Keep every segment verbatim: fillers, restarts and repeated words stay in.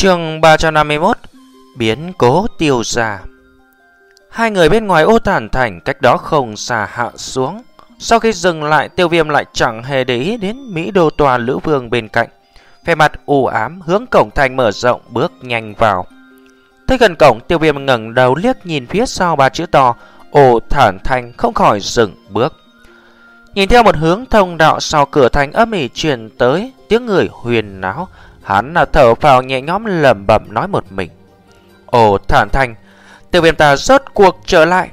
Chương ba trăm năm mươi mốt. Biến cố Tiêu gia. Hai người bên ngoài ô Thản Thành cách đó không xa hạ xuống. Sau khi dừng lại, Tiêu Viêm lại chẳng hề để ý đến Mỹ Đô Tòa Lữ Vương bên cạnh. Vẻ mặt u ám hướng cổng thành mở rộng bước nhanh vào. Tới gần cổng, Tiêu Viêm ngẩng đầu liếc nhìn phía sau ba chữ to ô Thản Thành, không khỏi dừng bước. Nhìn theo một hướng thông đạo sau cửa thành âm ỉ truyền tới tiếng người huyền náo, hắn là thở phào nhẹ nhõm lẩm bẩm nói một mình: Ồ Thản Thành, Tiêu Viêm ta rốt cuộc trở lại.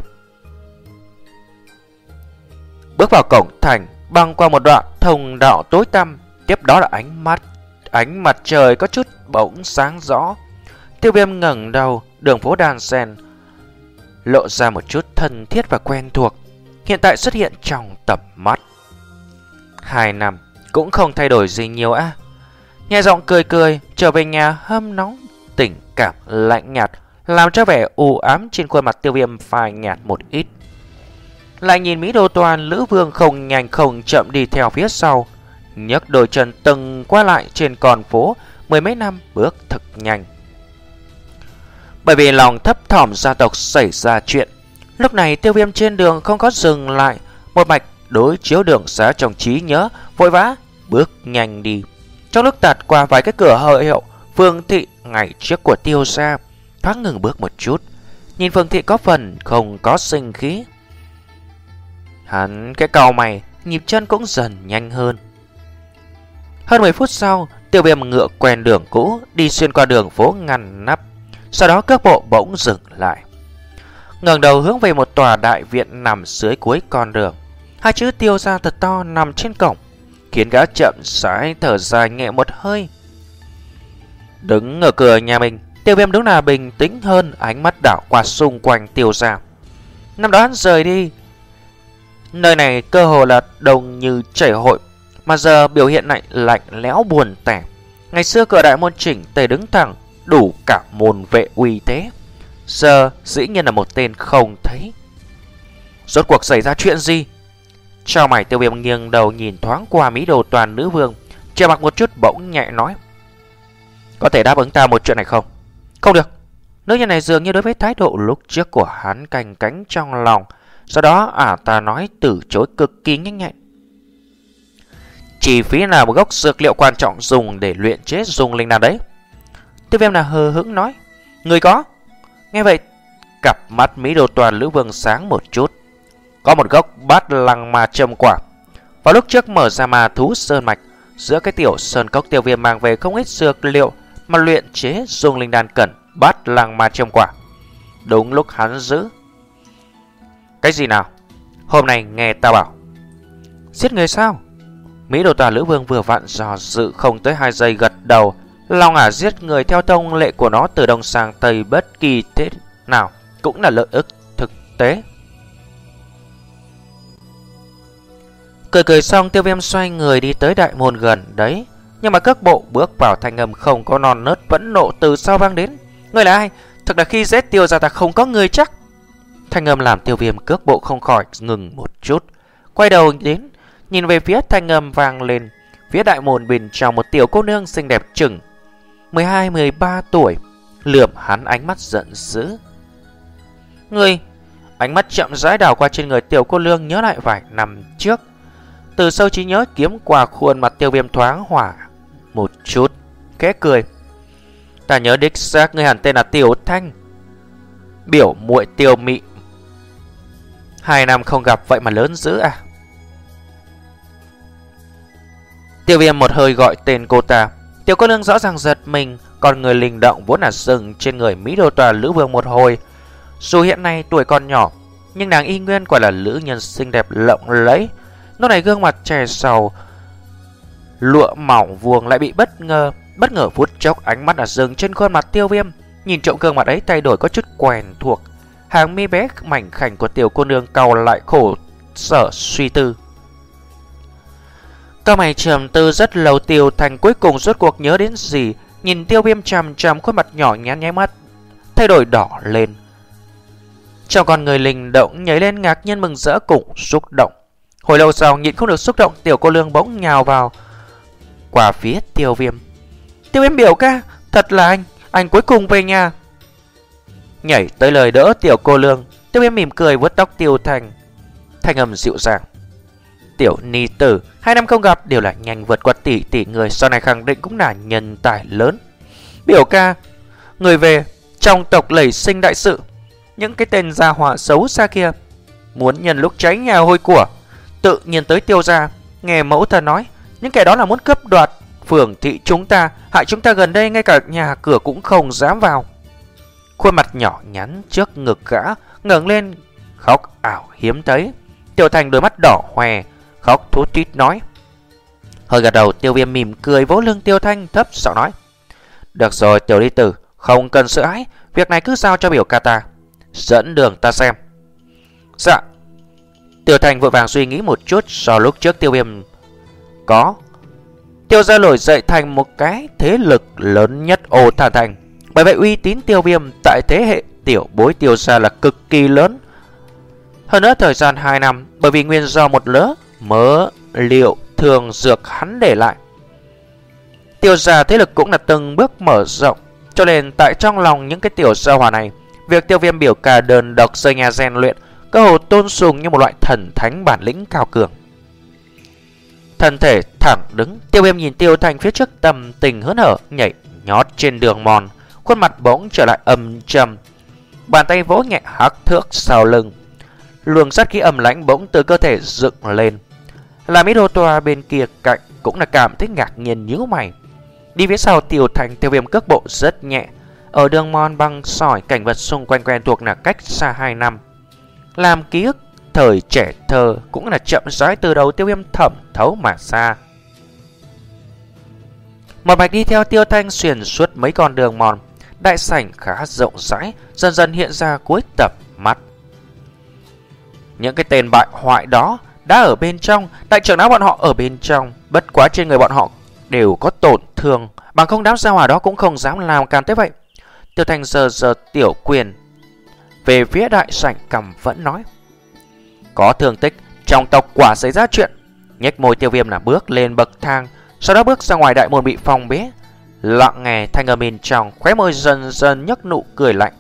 Bước vào cổng thành, băng qua một đoạn thông đạo tối tăm, tiếp đó là ánh mắt ánh mặt trời có chút bỗng sáng rõ. Tiêu Viêm ngẩng đầu, đường phố đan xen lộ ra một chút thân thiết và quen thuộc, hiện tại xuất hiện trong tầm mắt. Hai năm cũng không thay đổi gì nhiều à? Nhẹ giọng cười cười, trở về nhà hâm nóng, tình cảm lạnh nhạt làm cho vẻ u ám trên khuôn mặt Tiêu Viêm phai nhạt một ít. Lại nhìn Mỹ Đô Toàn Lữ Vương không nhanh không chậm đi theo phía sau, nhấc đôi chân từng qua lại trên con phố, mười mấy năm bước thật nhanh. Bởi vì lòng thấp thỏm gia tộc xảy ra chuyện, lúc này Tiêu Viêm trên đường không có dừng lại, một mạch đối chiếu đường xá trong trí nhớ, vội vã bước nhanh đi. Trong lúc tạt qua vài cái cửa hợi hiệu Phương Thị ngày trước của Tiêu gia, thoáng ngừng bước một chút, nhìn Phương Thị có phần không có sinh khí. Hắn cái cau mày, nhịp chân cũng dần nhanh hơn. Hơn mười phút sau, Tiêu Viêm ngựa quen đường cũ, đi xuyên qua đường phố ngăn nắp. Sau đó cước bộ bỗng dừng lại, ngẩng đầu hướng về một tòa đại viện nằm dưới cuối con đường. Hai chữ Tiêu gia thật to nằm trên cổng, khiến gã chậm rãi thở dài nhẹ một hơi. Đứng ở cửa nhà mình, Tiêu Viêm đúng là bình tĩnh hơn, ánh mắt đảo qua xung quanh Tiêu gia. Năm đó hắn rời đi, nơi này cơ hồ là đông như chảy hội, mà giờ biểu hiện lại lạnh lẽo buồn tẻ. Ngày xưa cửa đại môn chỉnh tề đứng thẳng, đủ cả môn vệ uy thế, giờ dĩ nhiên là một tên không thấy. Rốt cuộc xảy ra chuyện gì? Chào mày, Tiêu Viêm nghiêng đầu nhìn thoáng qua Mỹ Đồ Toàn Nữ Vương, che mặt một chút bỗng nhẹ nói: Có thể đáp ứng ta một chuyện này không? Không được. Nữ nhân này dường như đối với thái độ lúc trước của hắn canh cánh trong lòng, sau đó ả ta nói từ chối cực kỳ nhanh nhạy. Chi phí là một gốc dược liệu quan trọng dùng để luyện chế dùng linh đan đấy. Tiêu Viêm là hờ hững nói: Người có. Nghe vậy, cặp mắt Mỹ Đồ Toàn Lữ Vương sáng một chút. Có một gốc bát lăng ma châm quả. Vào lúc trước mở ra ma thú sơn mạch, giữa cái tiểu sơn cốc, Tiêu Viêm mang về không ít dược liệu mà luyện chế dùng linh đan cần bát lăng ma châm quả. Đúng lúc hắn giữ. Cái gì nào? Hôm nay nghe ta bảo. Giết người sao? Mỹ Đồ Toàn Lữ Vương vừa vặn dò dự không tới hai giây gật đầu. Lòng ả giết người theo thông lệ của nó từ đông sang tây bất kỳ thế nào cũng là lợi ích thực tế. Cười cười xong, Tiêu Viêm xoay người đi tới đại môn gần đấy, nhưng mà cước bộ bước vào, thanh âm không có non nớt vẫn nộ từ sau vang đến: Người là ai? Thật là khi giết Tiêu gia ta không có người chắc. Thanh âm làm Tiêu Viêm cước bộ không khỏi ngừng một chút, quay đầu đến nhìn về phía thanh âm vang lên. Phía đại môn bên trong một tiểu cô nương xinh đẹp chừng mười hai mười ba tuổi, lườm hắn ánh mắt giận dữ. Người. Ánh mắt chậm rãi đảo qua trên người tiểu cô nương, nhớ lại vài năm trước. Từ sâu trí nhớ kiếm qua khuôn mặt Tiêu Viêm thoáng hỏa một chút, khẽ cười: Ta nhớ đích xác người hẳn tên là Tiểu Thanh, biểu muội Tiêu Mị. Hai năm không gặp vậy mà lớn dữ à? Tiêu Viêm một hơi gọi tên cô ta. Tiểu cô nương rõ ràng giật mình, còn người linh động vốn là dừng trên người Mỹ Đô Toàn Lữ Vương một hồi. Dù hiện nay tuổi còn nhỏ, nhưng nàng y nguyên quả là nữ nhân xinh đẹp lộng lẫy. Lúc này gương mặt trẻ sầu lụa mỏng vuông lại bị bất ngờ bất ngờ phút chốc ánh mắt là dừng trên khuôn mặt Tiêu Viêm. Nhìn trộm gương mặt ấy thay đổi có chút quen thuộc, hàng mi bé mảnh khảnh của tiểu cô nương cau lại khổ sở suy tư. Cao mày trầm tư rất lâu, Tiêu Thành cuối cùng rốt cuộc nhớ đến gì, nhìn Tiêu Viêm chằm chằm khuôn mặt nhỏ nhắn, nháy mắt thay đổi đỏ lên. Trong con người linh động nhảy lên ngạc nhiên mừng rỡ cùng xúc động. Hồi lâu sau nhịn không được xúc động, tiểu cô nương bỗng nhào vào qua phía Tiêu Viêm. Tiêu Viêm biểu ca, thật là anh, anh cuối cùng về nhà. Nhảy tới lời đỡ tiểu cô nương, Tiêu Viêm mỉm cười vuốt tóc Tiêu Thanh, thanh âm dịu dàng. Tiểu ni tử, hai năm không gặp đều là nhanh vượt qua tỷ tỷ người, sau này khẳng định cũng là nhân tài lớn. Biểu ca, người về, trong tộc lẩy sinh đại sự. Những cái tên gia hỏa xấu xa kia muốn nhân lúc cháy nhà hôi của, tự nhiên tới Tiêu gia. Nghe mẫu thân nói, những kẻ đó là muốn cướp đoạt phường thị chúng ta, hại chúng ta gần đây ngay cả nhà cửa cũng không dám vào. Khuôn mặt nhỏ nhắn trước ngực gã ngẩng lên, khóc ảo hiếm thấy. Tiểu Thành đôi mắt đỏ hoe, khóc thút thít nói. Hơi gật đầu, Tiêu Viêm mỉm cười vỗ lưng Tiêu Thanh, thấp giọng nói. Được rồi tiểu đi tử, không cần sợ hãi, việc này cứ giao cho biểu ca ta, dẫn đường ta xem. Dạ. Tiêu Thành vội vàng suy nghĩ một chút. Do lúc trước Tiêu Viêm có Tiêu gia nổi dậy thành một cái thế lực lớn nhất Ô Thản Thành, bởi vậy uy tín Tiêu Viêm tại thế hệ tiểu bối Tiêu gia là cực kỳ lớn. Hơn nữa thời gian hai năm, bởi vì nguyên do một lỡ mớ liệu thường dược hắn để lại, Tiêu gia thế lực cũng là từng bước mở rộng. Cho nên tại trong lòng những cái tiểu gia hỏa này, việc Tiêu Viêm biểu ca đơn độc rời nhà rèn luyện cơ hồ tôn sùng như một loại thần thánh bản lĩnh cao cường. Thân thể thẳng đứng, Tiêu Viêm nhìn Tiêu Thanh phía trước tâm tình hớn hở nhảy nhót trên đường mòn, khuôn mặt bỗng trở lại âm trầm, bàn tay vỗ nhẹ hắc thước sau lưng. Luồng sát khí âm lãnh bỗng từ cơ thể dựng lên. Làm ít ô toa bên kia cạnh cũng là cảm thấy ngạc nhiên nhíu mày. Đi phía sau Tiêu Thanh, Tiêu Viêm cước bộ rất nhẹ. Ở đường mòn băng sỏi, cảnh vật xung quanh quen thuộc là cách xa hai năm, làm ký ức thời trẻ thơ cũng là chậm rãi từ đầu Tiêu Viêm thẩm thấu mà xa. Một mạch đi theo Tiêu Thanh xuyên suốt mấy con đường mòn, đại sảnh khá rộng rãi dần dần hiện ra cuối tầm mắt. Những cái tên bại hoại đó đã ở bên trong, đại trưởng lão bọn họ ở bên trong, bất quá trên người bọn họ đều có tổn thương, bằng không đám gia hỏa đó cũng không dám làm càn tới vậy. Tiêu Thanh giờ giờ tiểu quyền về phía đại sảnh cầm vẫn nói. Có thương tích, trong tộc quả xảy ra chuyện. Nhếch môi Tiêu Viêm là bước lên bậc thang, sau đó bước ra ngoài đại môn bị phong bế. Lặng nghe thanh ở bên trong, khóe môi dần dần nhấc nụ cười lạnh.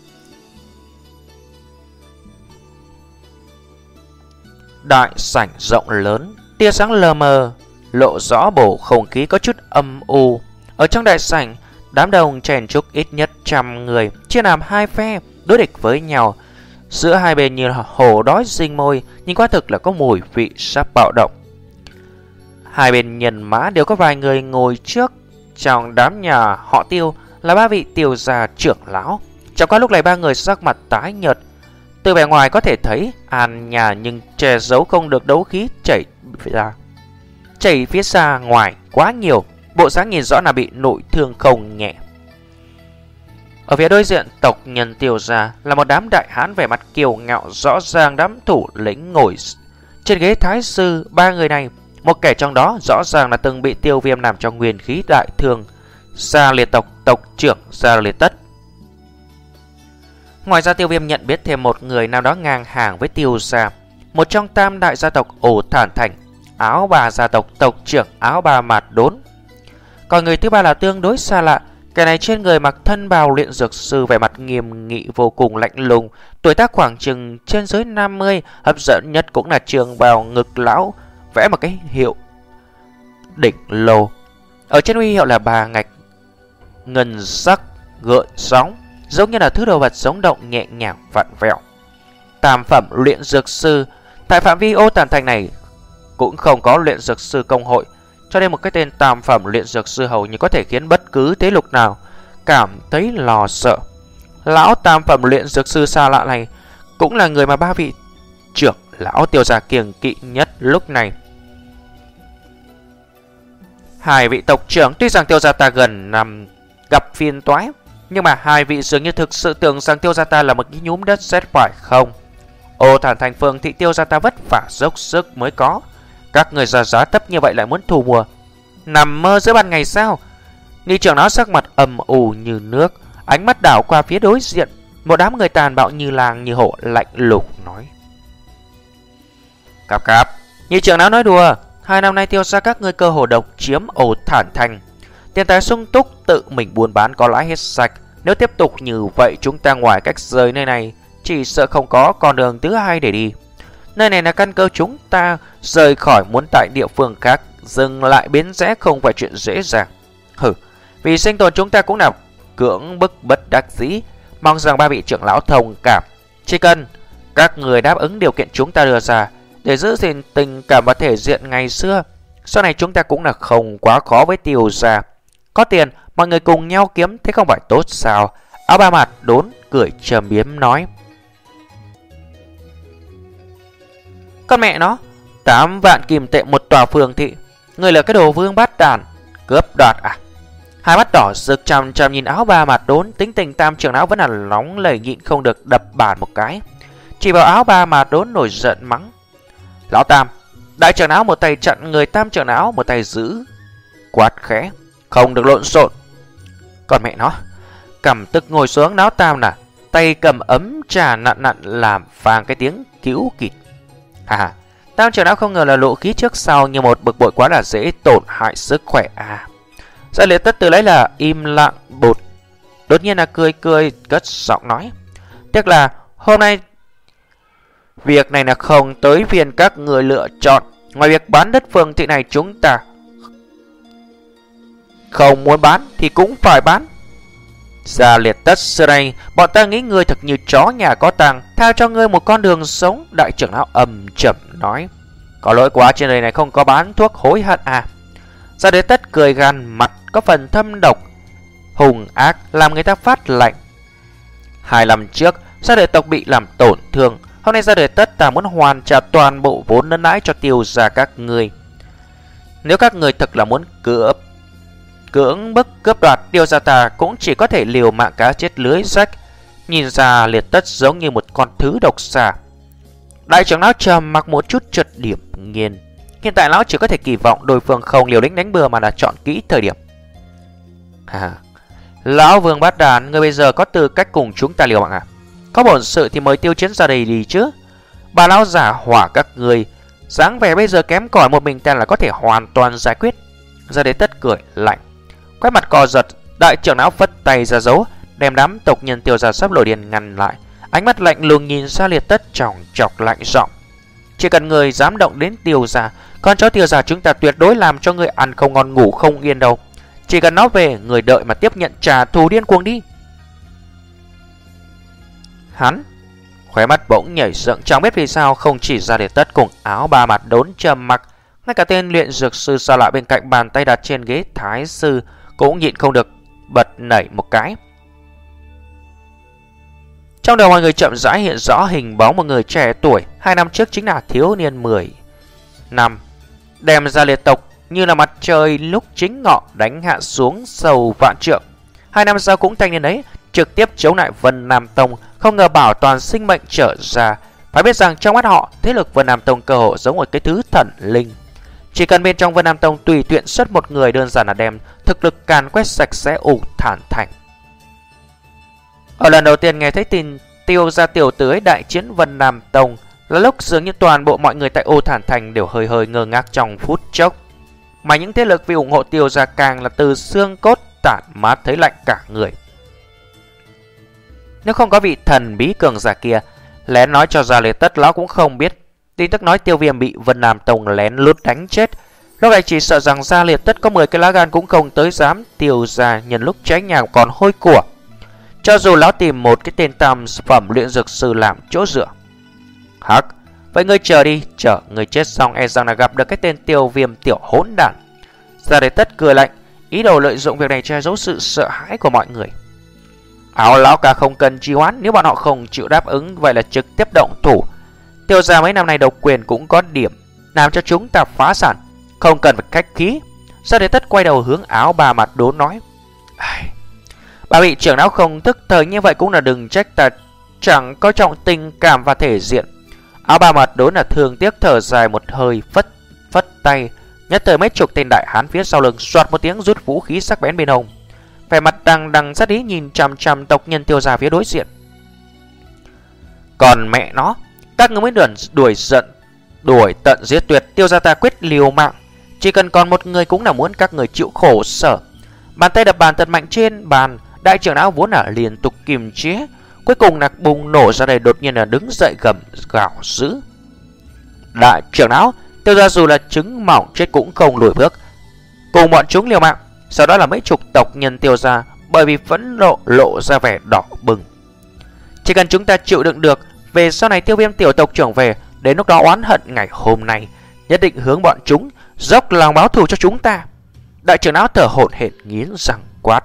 Đại sảnh rộng lớn, tia sáng lờ mờ lộ rõ bầu không khí có chút âm u. Ở trong đại sảnh, đám đông chèn chúc ít nhất trăm người, chia làm hai phe đối địch với nhau. Giữa hai bên như là hổ đói rình mồi, nhưng quả thực là có mùi vị sắp bạo động. Hai bên nhân mã đều có vài người ngồi trước. Trong đám nhà họ Tiêu là ba vị Tiêu gia trưởng lão. Chẳng qua lúc này ba người sắc mặt tái nhợt, từ vẻ ngoài có thể thấy an nhà nhưng che giấu không được đấu khí chảy ra, chảy phía xa ngoài quá nhiều. Bộ dáng nhìn rõ là bị nội thương không nhẹ. Ở phía đối diện tộc nhân Tiêu gia là một đám đại hán vẻ mặt kiêu ngạo, rõ ràng đám thủ lĩnh ngồi trên ghế thái sư. Ba người này, một kẻ trong đó rõ ràng là từng bị Tiêu Viêm làm cho nguyên khí đại thương, Gia Liệt tộc tộc trưởng Gia Liệt Tất. Ngoài ra Tiêu Viêm nhận biết thêm một người nào đó ngang hàng với Tiêu gia, một trong tam đại gia tộc Ổ Thản Thành, Áo Bà gia tộc tộc trưởng Áo Bà Mạt Đốn. Còn người thứ ba là tương đối xa lạ. Kẻ này trên người mặc thân bào luyện dược sư, vẻ mặt nghiêm nghị vô cùng lạnh lùng, tuổi tác khoảng chừng trên dưới năm mươi. Hấp dẫn nhất cũng là trường bào ngực lão vẽ một cái hiệu đỉnh lô, ở trên huy hiệu là bà ngạch ngân sắc gợn sóng, giống như là thứ đồ vật sống động nhẹ nhàng vặn vẹo. Tam phẩm luyện dược sư, tại phạm vi Ô Tản Thành này cũng không có luyện dược sư công hội, cho nên một cái tên tam phẩm luyện dược sư hầu như có thể khiến bất cứ thế lực nào cảm thấy lo sợ. Lão tam phẩm luyện dược sư xa lạ này cũng là người mà ba vị trưởng lão Tiêu gia kiêng kỵ nhất lúc này. Hai vị tộc trưởng tuy rằng Tiêu gia ta gần năm gặp phiền toái, nhưng mà hai vị dường như thực sự tưởng rằng Tiêu gia ta là một cái nhúm đất sét phải không? Ô Thản Thành phường thị Tiêu gia ta vất vả dốc sức mới có, các người ra giá thấp như vậy lại muốn thu mua, nằm mơ giữa ban ngày sao? Ni trưởng lão sắc mặt âm u như nước, ánh mắt đảo qua phía đối diện, một đám người tàn bạo như lang như hổ, lạnh lùng nói. Cáp cáp, Ni trưởng lão nói đùa, hai năm nay Tiêu gia các ngươi cơ hồ độc chiếm Ổ Thản Thành, Tiền tài sung túc, tự mình buôn bán có lãi hết sạch. Nếu tiếp tục như vậy, chúng ta ngoài cách rời nơi này chỉ sợ không có con đường thứ hai để đi. Nơi này là căn cơ chúng ta, rời khỏi muốn tại địa phương khác, dừng lại biến rẽ không phải chuyện dễ dàng. Hừ, vì sinh tồn chúng ta cũng là cưỡng bức bất đắc dĩ, mong rằng ba vị trưởng lão thông cảm. Chỉ cần các người đáp ứng điều kiện chúng ta đưa ra để giữ gìn tình cảm và thể diện ngày xưa, sau này chúng ta cũng là không quá khó với Tiêu gia. Có tiền, mọi người cùng nhau kiếm, thế không phải tốt sao? Áo ba mặt đốn cười trầm biếm nói. Con mẹ nó, tám vạn kim tệ một tòa phường thị, người là cái đồ vương bát đàn, cướp đoạt à? Hai mắt đỏ rực chằm chằm nhìn áo ba mặt đốn, tính tình tam trưởng lão vẫn là nóng lầy nhịn không được đập bàn một cái. Chỉ vào áo ba mặt đốn nổi giận mắng. Lão Tam, đại trưởng lão một tay chặn người tam trưởng lão, một tay giữ. Quát khẽ, không được lộn xộn. Còn mẹ nó, cầm tức ngồi xuống. Lão Tam nè, tay cầm ấm trà nặn nặn làm vang cái tiếng cứu kịt. À, tam trưởng lão không ngờ là lộ khí trước sau như một bực bội quá là dễ tổn hại sức khỏe à. Gia Liệt Tất từ lấy là im lặng bột, đột nhiên là cười cười cất giọng nói. Tiếc là hôm nay việc này là không tới phiên các người lựa chọn. Ngoài việc bán đất phường thị này, chúng ta không muốn bán thì cũng phải bán. Gia Liệt Tất xưa nay bọn ta nghĩ ngươi thật như chó nhà có tang, tha cho ngươi một con đường sống. Đại trưởng lão ầm chậm nói. Có lỗi quá, trên đời này không có bán thuốc hối hận à? Gia Liệt Tất cười gằn, mặt có phần thâm độc hùng ác làm người ta phát lạnh. Hai năm trước Gia Liệt tộc bị làm tổn thương, hôm nay Gia Liệt Tất ta muốn hoàn trả toàn bộ vốn lẫn lãi cho Tiêu gia các người. Nếu các người thực là muốn cướp cưỡng bức cướp đoạt, Tiêu gia ta cũng chỉ có thể liều mạng cá chết lưới rách. Nhìn Gia Liệt Tất giống như một con thứ độc xà. Đại trưởng lão trầm mặc một chút chợt điểm nghiền. Hiện tại lão chỉ có thể kỳ vọng đối phương không liều lĩnh đánh bừa mà là chọn kỹ thời điểm. À, lão Vương Bát Đàn, người bây giờ có tư cách cùng chúng ta liều mạng à? Có bổn sự thì mời Tiêu Chiến ra đây đi chứ. Bà lão giả hỏa các người, dáng vẻ bây giờ kém cỏi một mình ta là có thể hoàn toàn giải quyết. Gia Liệt Tất cười lạnh, quét mặt co giật. Đại trưởng lão phất tay ra dấu, đem đám tộc nhân Tiêu gia sắp nổi điên ngăn lại. Ánh mắt lạnh lùng nhìn Gia Liệt Tất chòng chọc lạnh giọng. Chỉ cần người dám động đến Tiêu gia, con chó Tiêu gia chúng ta tuyệt đối làm cho người ăn không ngon ngủ không yên đâu. Chỉ cần nó về, người đợi mà tiếp nhận trả thù điên cuồng đi. Hắn khóe mắt bỗng nhảy dựng, chẳng biết vì sao không chỉ Gia Liệt Tất cùng áo ba mặt đốn trầm mặc, ngay cả tên luyện dược sư xa lạ bên cạnh bàn tay đặt trên ghế thái sư cũng nhịn không được bật nảy một cái. Trong đầu mọi người chậm rãi hiện rõ hình bóng một người trẻ tuổi, hai năm trước chính là thiếu niên mười năm, đem Gia Liệt tộc như là mặt trời lúc chính ngọ đánh hạ xuống sâu vạn trượng. Hai năm sau cũng thanh niên ấy trực tiếp chống lại Vân Nam Tông, không ngờ bảo toàn sinh mệnh trở ra. Phải biết rằng trong mắt họ, thế lực Vân Nam Tông cơ hội giống một cái thứ thần linh. Chỉ cần bên trong Vân Nam Tông tùy tiện xuất một người, đơn giản là đem thực lực càn quét sạch sẽ ủ thản thành. Ở lần đầu tiên nghe thấy tin Tiêu gia tiểu tử ấy đại chiến Vân Nam Tông là lúc dường như toàn bộ mọi người tại Ô Thản Thành đều hơi hơi ngơ ngác trong phút chốc. Mà những thế lực vì ủng hộ Tiêu gia càng là từ xương cốt tản mát thấy lạnh cả người. Nếu không có vị thần bí cường giả kia lén nói cho Gia Liệt Tất, lão cũng không biết tin tức nói Tiêu Viêm bị Vân Nam Tông lén lút đánh chết. Lúc này chỉ sợ rằng Gia Liệt Tất có mười cái lá gan cũng không tới dám Tiêu gia nhân lúc cháy nhà còn hôi của. Cho dù lão tìm một cái tên tam phẩm luyện dược sư làm chỗ dựa. Hắc, vậy ngươi chờ đi, chờ ngươi chết xong e rằng là gặp được cái tên Tiêu Viêm tiểu hỗn đản. Gia Liệt Tất cười lạnh, ý đồ lợi dụng việc này che giấu sự sợ hãi của mọi người. Áo lão ca không cần trì hoãn, nếu bọn họ không chịu đáp ứng vậy là trực tiếp động thủ. Tiêu gia mấy năm nay độc quyền cũng có điểm làm cho chúng ta phá sản, không cần phải khách khí. Gia Liệt Tất quay đầu hướng áo bà mặt đốn nói. Bà vị trưởng lão không thức thời như vậy cũng là đừng trách ta chẳng có trọng tình cảm và thể diện. Áo ba mặt đốn là thường tiếc thở dài một hơi, phất phất tay, nhất thời mấy chục tên đại hán phía sau lưng xoạt một tiếng rút vũ khí sắc bén bên hông, vẻ mặt đằng đằng sát ý nhìn chằm chằm tộc nhân Tiêu gia phía đối diện. Còn mẹ nó, các người mới đuổi đuổi giận đuổi tận giết tuyệt, Tiêu gia ta quyết liều mạng, chỉ cần còn một người cũng là muốn các người chịu khổ sở. Bàn tay đập bàn thật mạnh trên bàn. Đại trưởng lão vốn là liên tục kiềm chế, cuối cùng là bùng nổ ra đây, đột nhiên là đứng dậy gầm gào dữ. Đại trưởng lão, Tiêu gia dù là trứng mỏng chết cũng không lùi bước, cùng bọn chúng liều mạng. Sau đó là mấy chục tộc nhân Tiêu gia bởi vì phẫn nộ lộ ra vẻ đỏ bừng. Chỉ cần chúng ta chịu đựng được, về sau này Tiêu Viêm tiểu tộc trưởng về, đến lúc đó oán hận ngày hôm nay, nhất định hướng bọn chúng dốc lòng báo thù cho chúng ta. Đại trưởng lão thở hổn hển nghiến răng quát.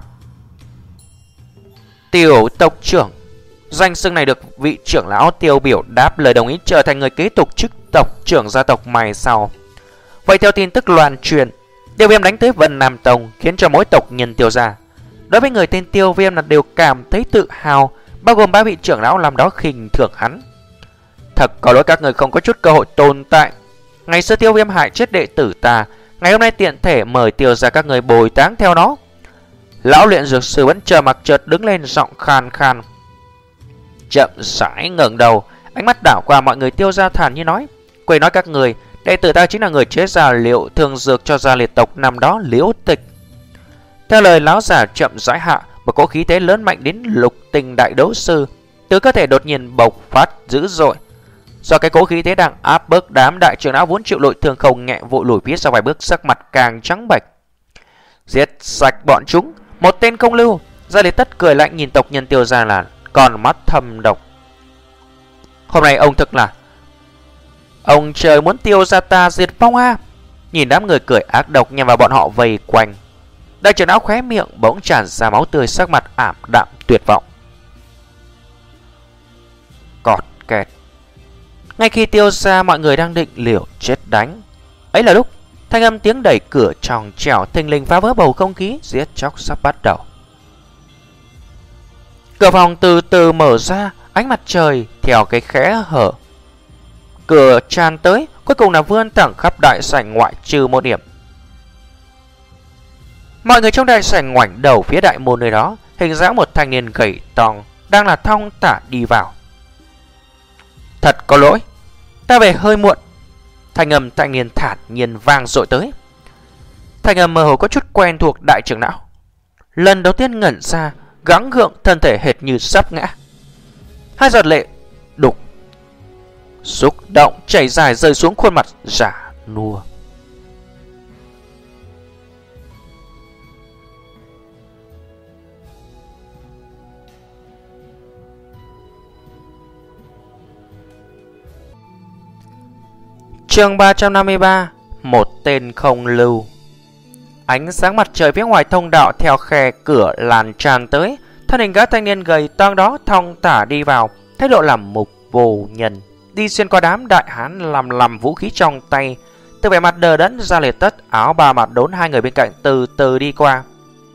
Tiểu tộc trưởng, danh xưng này được vị trưởng lão Tiêu biểu đáp lời đồng ý trở thành người kế tục chức tộc trưởng gia tộc mai sau. Vậy theo tin tức loan truyền, Tiêu Viêm đánh tới Vân Nam Tông, khiến cho mỗi tộc nhân Tiêu gia đối với người tên Tiêu Viêm là đều cảm thấy tự hào, bao gồm ba vị trưởng lão làm đó khinh thường hắn. Thật có lỗi các người không có chút cơ hội tồn tại. Ngày xưa Tiêu Viêm hại chết đệ tử ta, ngày hôm nay tiện thể mời Tiêu gia các người bồi táng theo nó. Lão luyện dược sư vẫn chờ mặc chợt đứng lên, giọng khan khan, chậm rãi ngẩng đầu, ánh mắt đảo qua mọi người Tiêu gia thản như nói: quên nói các người, đệ tử ta chính là người chế ra liệu thương dược cho gia liệt tộc năm đó Liễu Tịch. Theo lời lão giả chậm rãi hạ, một cỗ khí thế lớn mạnh đến lục tình đại đấu sư từ cơ thể đột nhiên bộc phát dữ dội. Do cái cỗ khí thế đang áp bức, đám đại trưởng lão vốn chịu lội thương không nhẹ vội lùi phía sau vài bước, sắc mặt càng trắng bệch. Giết sạch bọn chúng, một tên không lưu. Gia Liệt Tất cười lạnh nhìn tộc nhân Tiêu gia là còn mắt thâm độc. Hôm nay ông thực là ông trời muốn Tiêu gia ta diệt vong a. Nhìn đám người cười ác độc nhằm vào bọn họ vây quanh, đại trưởng lão khóe miệng bỗng tràn ra máu tươi, sắc mặt ảm đạm tuyệt vọng. Cọt kẹt. Ngay khi Tiêu gia mọi người đang định liều chết đánh, ấy là lúc thanh âm tiếng đẩy cửa tròng trẻo thình lình phá vỡ bầu không khí, giết chóc sắp bắt đầu. Cửa phòng từ từ mở ra, ánh mặt trời theo cái khẽ hở cửa tràn tới, cuối cùng là vươn thẳng khắp đại sảnh ngoại trừ một điểm. Mọi người trong đại sảnh ngoảnh đầu phía đại môn nơi đó, hình dáng một thanh niên gầy tòng đang là thong thả đi vào. Thật có lỗi, ta về hơi muộn. Thanh âm thanh niên thản nhiên vang dội tới. Thanh âm mơ hồ có chút quen thuộc đại trưởng lão. Lần đầu tiên ngẩn ra, gắng gượng thân thể hệt như sắp ngã. Hai giọt lệ đục xúc động chảy dài rơi xuống khuôn mặt giả nua. Chương ba trăm năm mươi ba. Một tên không lưu. Ánh sáng mặt trời phía ngoài thông đạo theo khe cửa lan tràn tới, thân hình gã thanh niên gầy toang đó thong thả đi vào, thái độ làm mục vô nhân, đi xuyên qua đám đại hán làm làm vũ khí trong tay. Từ vẻ mặt đờ đẫn, Gia Liệt Tất áo ba mặt đốn hai người bên cạnh từ từ đi qua.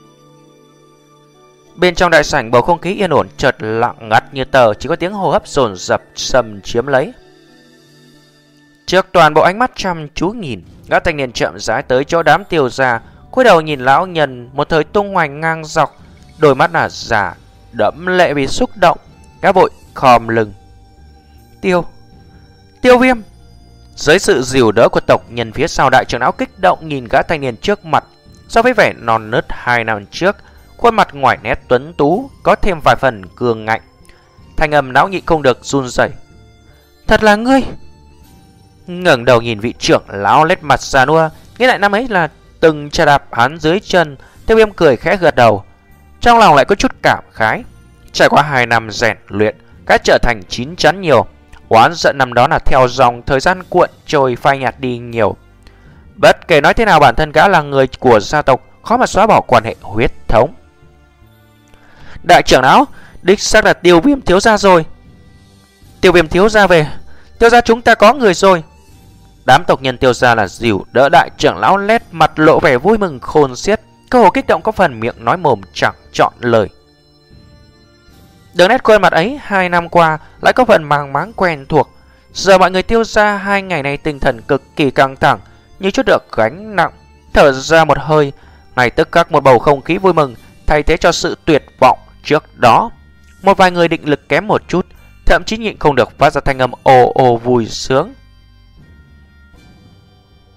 Bên trong đại sảnh bầu không khí yên ổn chợt lặng ngắt như tờ, chỉ có tiếng hô hấp dồn dập xâm chiếm lấy. Trước toàn bộ ánh mắt chăm chú nhìn, gã thanh niên chậm rãi tới chỗ đám Tiêu gia, cúi đầu nhìn lão nhân một thời tung hoành ngang dọc, đôi mắt là giả đẫm lệ vì xúc động, gã vội khom lưng. Tiêu, Tiêu Viêm. Dưới sự dìu đỡ của tộc nhân phía sau, đại trưởng lão kích động nhìn gã thanh niên trước mặt. So với vẻ non nớt hai năm trước, khuôn mặt ngoài nét tuấn tú có thêm vài phần cường ngạnh. Thanh âm não nhị không được run rẩy. Thật là ngươi. Ngẩng đầu nhìn vị trưởng lão lết mặt già nua, nghĩ lại năm ấy là từng chà đạp hắn dưới chân. Tiêu Viêm cười khẽ gật đầu, trong lòng lại có chút cảm khái. Trải qua hai năm rèn luyện, gã trở thành chín chắn nhiều. Oán giận năm đó là theo dòng thời gian cuộn trôi phai nhạt đi nhiều. Bất kể nói thế nào, bản thân gã là người của gia tộc, khó mà xóa bỏ quan hệ huyết thống. Đại trưởng lão, đích xác là Tiêu Viêm thiếu gia rồi. Tiêu Viêm thiếu gia về, Tiêu gia chúng ta có người rồi. Đám tộc nhân Tiêu gia là dìu đỡ đại trưởng lão lét mặt lộ vẻ vui mừng khôn xiết, cơ hồ kích động có phần miệng nói mồm chẳng chọn lời. Đường nét khuôn mặt ấy hai năm qua lại có phần màng máng quen thuộc. Giờ mọi người Tiêu gia hai ngày nay tinh thần cực kỳ căng thẳng, như chút được gánh nặng, thở ra một hơi, ngay tức khắc một bầu không khí vui mừng thay thế cho sự tuyệt vọng trước đó. Một vài người định lực kém một chút, thậm chí nhịn không được phát ra thanh âm ồ ồ vui sướng.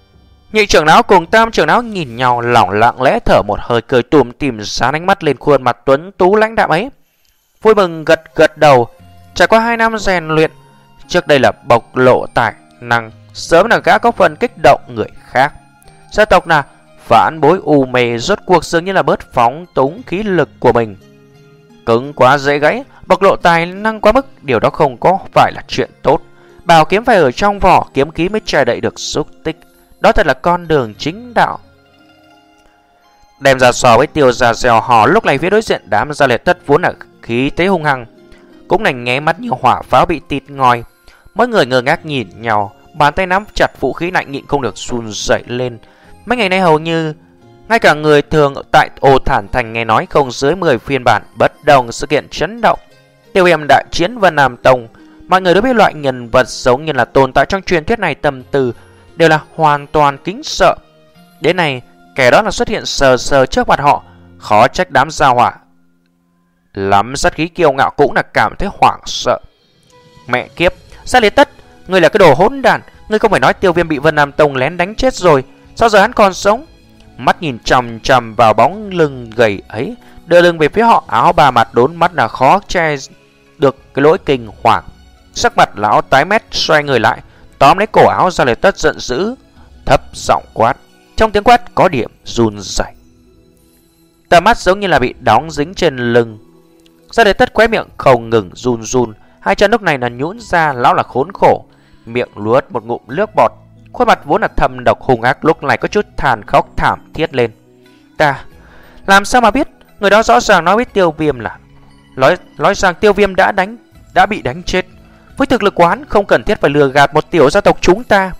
Nhị trưởng lão cùng tam trưởng lão nhìn nhau, lỏng lặng lẽ thở một hơi, cười tủm tỉm, dán ánh mắt lên khuôn mặt tuấn tú lãnh đạm ấy, vui mừng gật gật đầu. Trải qua hai năm rèn luyện, trước đây là bộc lộ tài năng, sớm là gã có phần kích động người khác. Gia tộc là vãn bối u mê, rốt cuộc dường như là bớt phóng túng khí lực của mình. Cứng quá dễ gãy, bộc lộ tài năng quá mức, điều đó không có phải là chuyện tốt. Bảo kiếm phải ở trong vỏ, kiếm khí mới che đậy được xúc tích. Đó thật là con đường chính đạo. Đem ra so với Tiêu gia gieo hò, lúc này phía đối diện đám Gia Liệt Tất vốn là khí thế hung hăng, cũng lành nháy mắt như hỏa pháo bị tịt ngòi. Mỗi người ngơ ngác nhìn nhau, bàn tay nắm chặt vũ khí lạnh nhịn không được run rẩy lên. Mấy ngày nay hầu như ngay cả người thường tại Ô Thản Thành nghe nói không dưới mười phiên bản bất đồng sự kiện chấn động Tiêu Viêm đại chiến Vân Nam Tông. Mọi người đều biết loại nhân vật giống như là tồn tại trong truyền thuyết này tâm tư đều là hoàn toàn kính sợ. Đến này kẻ đó là xuất hiện sờ sờ trước mặt họ, khó trách đám gia hỏa lắm sát khí kiêu ngạo cũng là cảm thấy hoảng sợ. Mẹ kiếp, Gia Liệt Tất, ngươi là cái đồ hỗn đản, ngươi không phải nói Tiêu Viêm bị Vân Nam Tông lén đánh chết rồi, sao giờ hắn còn sống? Mắt nhìn chằm chằm vào bóng lưng gầy ấy, đưa lưng về phía họ, áo bà mặt đốn mắt là khó che được cái lỗi kinh hoàng. Sắc mặt lão tái mét, xoay người lại, tóm lấy cổ áo Gia Liệt Tất giận dữ, thấp giọng quát. Trong tiếng quát có điểm run rẩy. Tầm mắt giống như là bị đóng dính trên lưng. Gia Liệt Tất khóe miệng không ngừng run run, hai chân lúc này là nhũn ra, lão là khốn khổ, miệng luốt một ngụm nước bọt, khuôn mặt vốn là thâm độc hung ác lúc này có chút than khóc thảm thiết lên. Ta làm sao mà biết? Người đó rõ ràng nói với Tiêu Viêm là nói nói rằng Tiêu Viêm đã đánh đã bị đánh chết. Với thực lực của hắn không cần thiết phải lừa gạt một tiểu gia tộc chúng ta.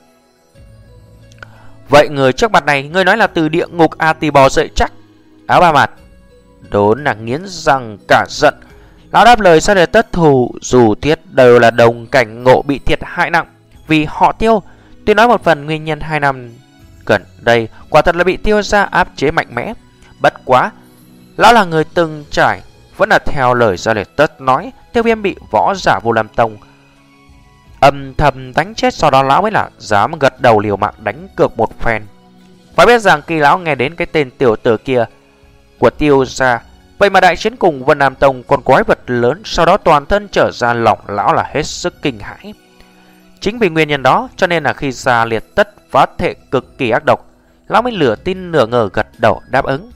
Vậy người trước mặt này ngươi nói là từ địa ngục A Tỳ bò dậy chắc? Áo ba mặt đốn là nghiến răng cả giận. Lão đáp lời Gia Liệt Tất thù dù thiết đều là đồng cảnh ngộ bị thiệt hại nặng vì họ Tiêu. Tuy nói một phần nguyên nhân hai năm gần đây quả thật là bị Tiêu gia áp chế mạnh mẽ, bất quá lão là người từng trải, vẫn là theo lời Gia Liệt Tất nói, Tiêu Viêm bị võ giả Vô Lam Tông âm thầm đánh chết, sau đó lão mới là dám gật đầu liều mạng đánh cược một phen. Phải biết rằng khi lão nghe đến cái tên tiểu tử kia của Tiêu gia, vậy mà đại chiến cùng Vân Nam Tông còn quái vật lớn, sau đó toàn thân trở ra lòng lão là hết sức kinh hãi. Chính vì nguyên nhân đó cho nên là khi Gia Liệt Tất phát thệ cực kỳ ác độc, lão mới nửa tin nửa ngờ gật đầu đáp ứng.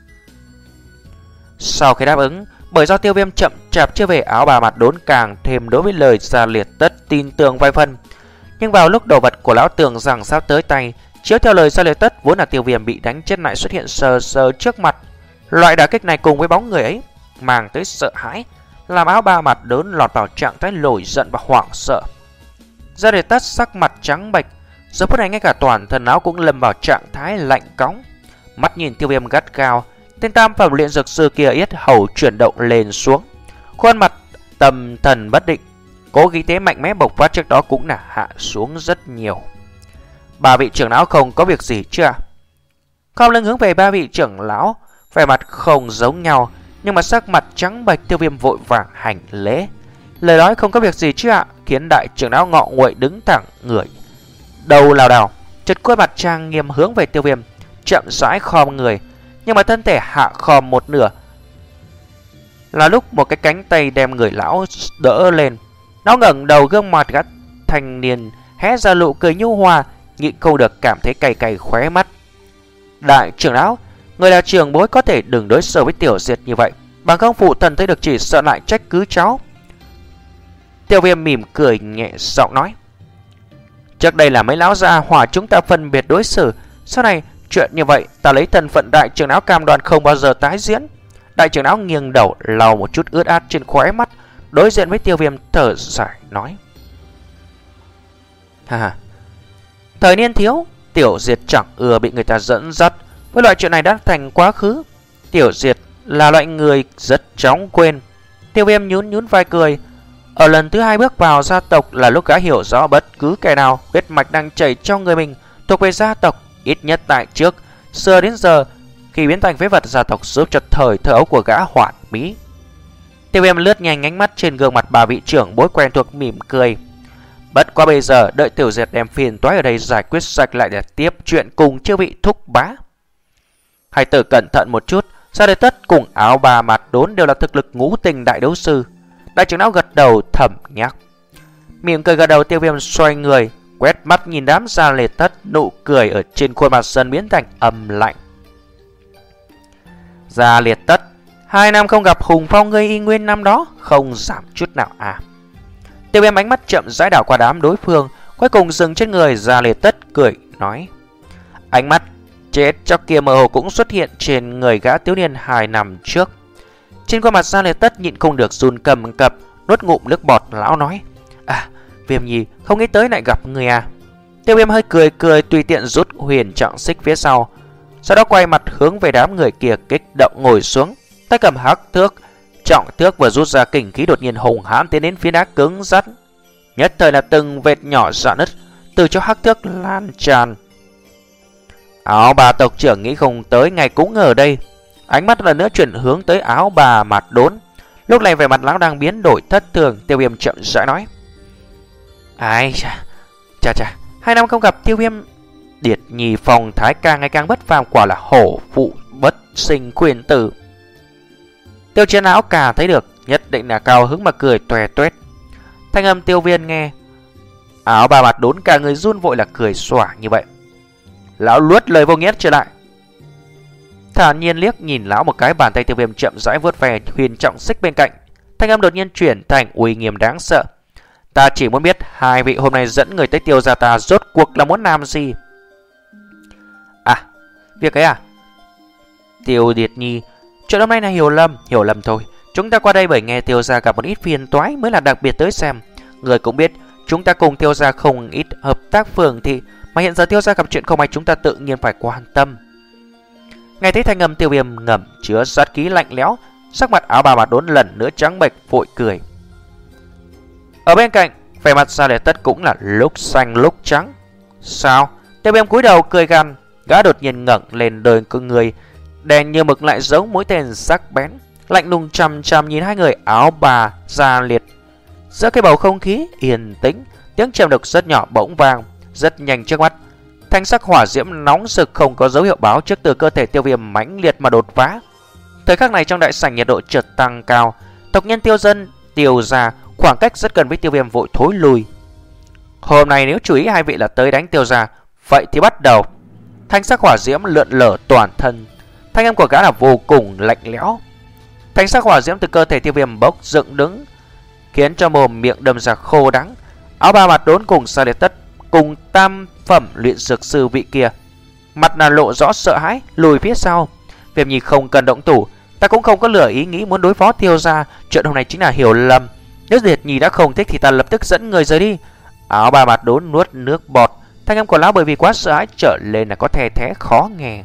Sau khi đáp ứng, bởi do Tiêu Viêm chậm chạp chưa về, áo bà mặt đốn càng thêm đối với lời Gia Liệt Tất tin tưởng vài phần. Nhưng vào lúc đồ vật của lão tưởng rằng sắp tới tay, chiếu theo lời Gia Liệt Tất vốn là Tiêu Viêm bị đánh chết lại xuất hiện sờ sờ trước mặt. Loại đả kích này cùng với bóng người ấy mang tới sợ hãi, làm áo ba mặt đớn lọt vào trạng thái nổi giận và hoảng sợ. Gia Liệt Tất sắc mặt trắng bệch, giờ phút này ngay cả toàn thân áo cũng lâm vào trạng thái lạnh cóng. Mắt nhìn Tiêu Viêm gắt gao, tên tam phẩm luyện dược sư kia yết hầu chuyển động lên xuống, khuôn mặt tâm thần bất định, cố khí thế mạnh mẽ bộc phát trước đó cũng là hạ xuống rất nhiều. Ba vị trưởng lão không có việc gì chưa? Khom lưng hướng về ba vị trưởng lão, vẻ mặt không giống nhau, nhưng mà sắc mặt trắng bệch. Tiêu Viêm vội vàng hành lễ. Lời nói không có việc gì chứ ạ, khiến đại trưởng lão ngọ nguậy đứng thẳng người, đầu lảo đảo, chợt khuôn mặt trang nghiêm hướng về Tiêu Viêm, chậm rãi khom người, nhưng mà thân thể hạ khom một nửa là lúc một cái cánh tay đem người lão đỡ lên. Nó ngẩng đầu, gương mặt gắt thanh niên hé ra nụ cười nhu hòa, nhịn không được cảm thấy cay cay khóe mắt. Đại trưởng lão, người là trưởng bối có thể đừng đối xử với tiểu diệt như vậy, bằng không phụ thần thấy được chỉ sợ lại trách cứ cháu. Tiêu Viêm mỉm cười nhẹ giọng nói, trước đây là mấy lão gia hỏa chúng ta phân biệt đối xử, sau này chuyện như vậy ta lấy thân phận đại trưởng lão cam đoan không bao giờ tái diễn. Đại trưởng lão nghiêng đầu lau một chút ướt át trên khóe mắt, đối diện với Tiêu Viêm thở dài nói, ha ha, thời niên thiếu tiểu diệt chẳng ưa bị người ta dẫn dắt, với loại chuyện này đã thành quá khứ. Tiểu diệt là loại người rất chóng quên. Tiêu Viêm nhún nhún vai cười. Ở lần thứ hai bước vào gia tộc là lúc gã hiểu rõ bất cứ kẻ nào huyết mạch đang chảy trong người mình thuộc về gia tộc, ít nhất tại trước xưa đến giờ, khi biến thành phế vật gia tộc giúp cho thời thơ ấu của gã hoàn mỹ. Tiêu Viêm lướt nhanh ánh mắt trên gương mặt bà vị trưởng bối quen thuộc, mỉm cười. Bất quá bây giờ đợi Tiểu Diệt đem phiền toái ở đây giải quyết sạch lại để tiếp chuyện cùng chưa bị thúc bá. Hải tử cẩn thận một chút, Gia Liệt Tất cùng Áo Bà Mặt Đốn đều là thực lực ngũ tình đại đấu sư. Đại trưởng lão gật đầu thầm nhắc. Mỉm cười gật đầu, Tiêu Viêm xoay người, quét mắt nhìn đám Gia Liệt Tất, nụ cười ở trên khuôn mặt dần biến thành âm lạnh. Gia Liệt Tất, hai năm không gặp, hùng phong ngươi y nguyên năm đó không giảm chút nào à? Tiêu Viêm ánh mắt chậm rãi đảo qua đám đối phương, cuối cùng dừng trên người Gia Liệt Tất, cười nói. Ánh mắt chết chóc kia mơ hồ cũng xuất hiện trên người gã thiếu niên hai năm trước. Trên khuôn mặt Gia Liệt Tất nhịn không được run cầm cập, nuốt ngụm nước bọt. Lão nói, à, Viêm Nhi, không nghĩ tới lại gặp người à? Tiêu Viêm hơi cười cười, tùy tiện rút huyền trọng xích phía sau, sau đó quay mặt hướng về đám người kia, kích động ngồi xuống, tay cầm hắc thước. Trọng thước vừa rút ra kình khí, đột nhiên hùng hãn tiến đến phía đá cứng rắn, nhất thời là từng vệt nhỏ rạn nứt từ chỗ hắc thước lan tràn. Áo Bà tộc trưởng nghĩ không tới ngày cũng ở đây, ánh mắt lần nữa chuyển hướng tới Áo Bà Mặt Đốn. Lúc này vẻ mặt lão đang biến đổi thất thường. Tiêu Viêm chậm rãi nói, ai chà, chà chà, hai năm không gặp, Tiêu Viêm Điệt Nhi phong thái càng ngày càng bất phàm, quả là hổ phụ bất sinh quyền tử. Tiêu Chiến Áo Cà thấy được, nhất định là cao hứng mà cười toe toét. Thanh âm Tiêu Viên nghe, Áo Bà Mặt Đốn cả người run vội là cười xòa như vậy. Lão luốt lời vô nghĩa trở lại, thản nhiên liếc nhìn lão một cái. Bàn tay Tiêu Viêm chậm rãi vuốt về huyền trọng xích bên cạnh, thanh âm đột nhiên chuyển thành uy nghiêm đáng sợ. Ta chỉ muốn biết hai vị hôm nay dẫn người tới Tiêu gia ta rốt cuộc là muốn làm gì? À, việc ấy à? Tiêu Điệt Nhi, chuyện hôm nay là hiểu lầm, hiểu lầm thôi. Chúng ta qua đây bởi nghe Tiêu gia gặp một ít phiền toái mới là đặc biệt tới xem. Người cũng biết chúng ta cùng Tiêu gia không ít hợp tác phường thị, mà hiện giờ Tiêu gia gặp chuyện không may, chúng ta tự nhiên phải quan tâm. Nghe thấy thanh âm Tiêu Viêm ngầm chứa sát khí lạnh lẽo, sắc mặt Áo Bà Mặt Đốn lần nữa trắng bệch, vội cười. Ở bên cạnh, vẻ mặt Gia Liệt Tất cũng là lúc xanh lúc trắng. Sao? Tiêu Viêm cúi đầu cười gằn, gã đột nhiên ngẩng lên, đời con người đen như mực lại giống mũi tên sắc bén, lạnh lùng chằm chằm nhìn hai người Áo Bà Gia Liệt. Giữa cái bầu không khí yên tĩnh, tiếng trầm đục rất nhỏ bỗng vang, rất nhanh trước mắt. Thanh sắc hỏa diễm nóng rực không có dấu hiệu báo trước từ cơ thể Tiêu Viêm mãnh liệt mà đột phá. Thời khắc này trong đại sảnh nhiệt độ chợt tăng cao, tộc nhân Tiêu dân, Tiêu gia khoảng cách rất gần với Tiêu Viêm vội thối lùi. Hôm nay nếu chú ý hai vị là tới đánh Tiêu gia, vậy thì bắt đầu. Thanh sắc hỏa diễm lượn lờ toàn thân, thanh âm của gã là vô cùng lạnh lẽo. Thanh sắc hỏa diễm từ cơ thể Tiêu Viêm bốc dựng đứng, khiến cho mồm miệng đâm ra khô đắng. Áo Bà Mặt Đốn cùng Gia Liệt Tất cùng tam phẩm luyện dược sư vị kia mặt là lộ rõ sợ hãi, lùi phía sau. Viêm Nhi không cần động thủ, ta cũng không có lửa ý nghĩ muốn đối phó Tiêu gia. Chuyện hôm nay chính là hiểu lầm, nếu Diệt Nhi đã không thích thì ta lập tức dẫn người rời đi. Áo Bà Mặt Đốn nuốt nước bọt, thanh âm của lão bởi vì quá sợ hãi trở lên là có the thé khó nghe.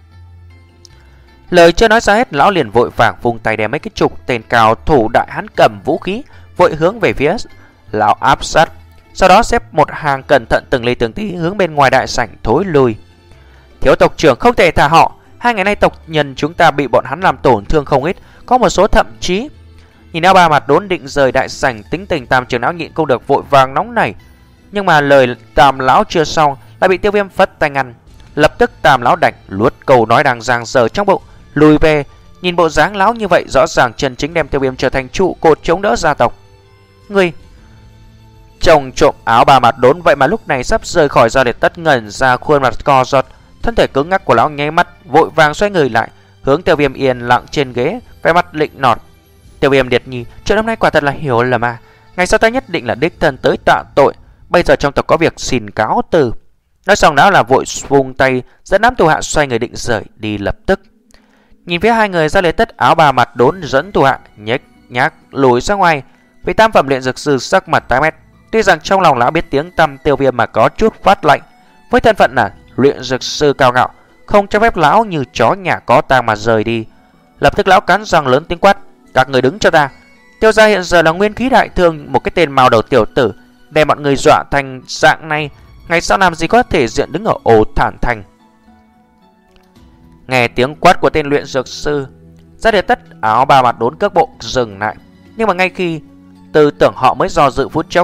Lời chưa nói ra hết, lão liền vội vàng vung tay đem mấy cái chục tên cao thủ đại hán cầm vũ khí vội hướng về phía lão áp sát, sau đó xếp một hàng cẩn thận từng ly từng tí hướng bên ngoài đại sảnh thối lui. Thiếu tộc trưởng không thể thả họ, hai ngày nay tộc nhân chúng ta bị bọn hắn làm tổn thương không ít, có một số thậm chí. Nhìn Áo Bà Mặt Đốn định rời đại sảnh, tính tình tam trưởng lão nhịn không được vội vàng nóng nảy, nhưng mà lời tam lão chưa xong lại bị Tiêu Viêm phất tay ngăn. Lập tức tam lão đành luốt câu nói đang giang dở trong bụng, lùi về. Nhìn bộ dáng lão như vậy, rõ ràng chân chính đem Tiêu Viêm trở thành trụ cột chống đỡ gia tộc. Ngươi chồng trộm Áo Bà Mặt Đốn vậy mà lúc này sắp rời khỏi Gia Liệt Tất, ngẩn ra khuôn mặt co giật, thân thể cứng ngắc của lão nháy mắt vội vàng xoay người lại, hướng Tiêu Viêm yên lặng trên ghế, vẻ mặt lịnh nọt. Tiêu Viêm Điệt Nhi, chuyện hôm nay quả thật là hiểu lầm à, ngày sau ta nhất định là đích thân tới tạ tội, bây giờ trong tộc có việc xin cáo từ. Nói xong lão là vội vung tay dẫn đám tù hạ xoay người định rời đi lập tức. Nhìn phía hai người, Gia Liệt Tất Áo Bà Mặt Đốn dẫn tù hạ nhếch nhác lùi ra ngoài. Vì tam phẩm luyện dược sư sắc mặt tái mét, tuy rằng trong lòng lão biết tiếng tăm Tiêu Viêm mà có chút phát lạnh, với thân phận là luyện dược sư cao ngạo, không cho phép lão như chó nhà có tang mà rời đi. Lập tức lão cắn răng lớn tiếng quát, các người đứng cho ta. Tiêu gia hiện giờ là nguyên khí đại thương, một cái tên màu đầu tiểu tử đem mọi người dọa thành dạng này, ngày sau làm gì có thể diện đứng ở ổ thản thành. Nghe tiếng quát của tên luyện dược sư, Gia Liệt Tất Áo Bà Mặt Đốn cước bộ dừng lại, nhưng mà ngay khi tư tưởng họ mới do dự phút chốc,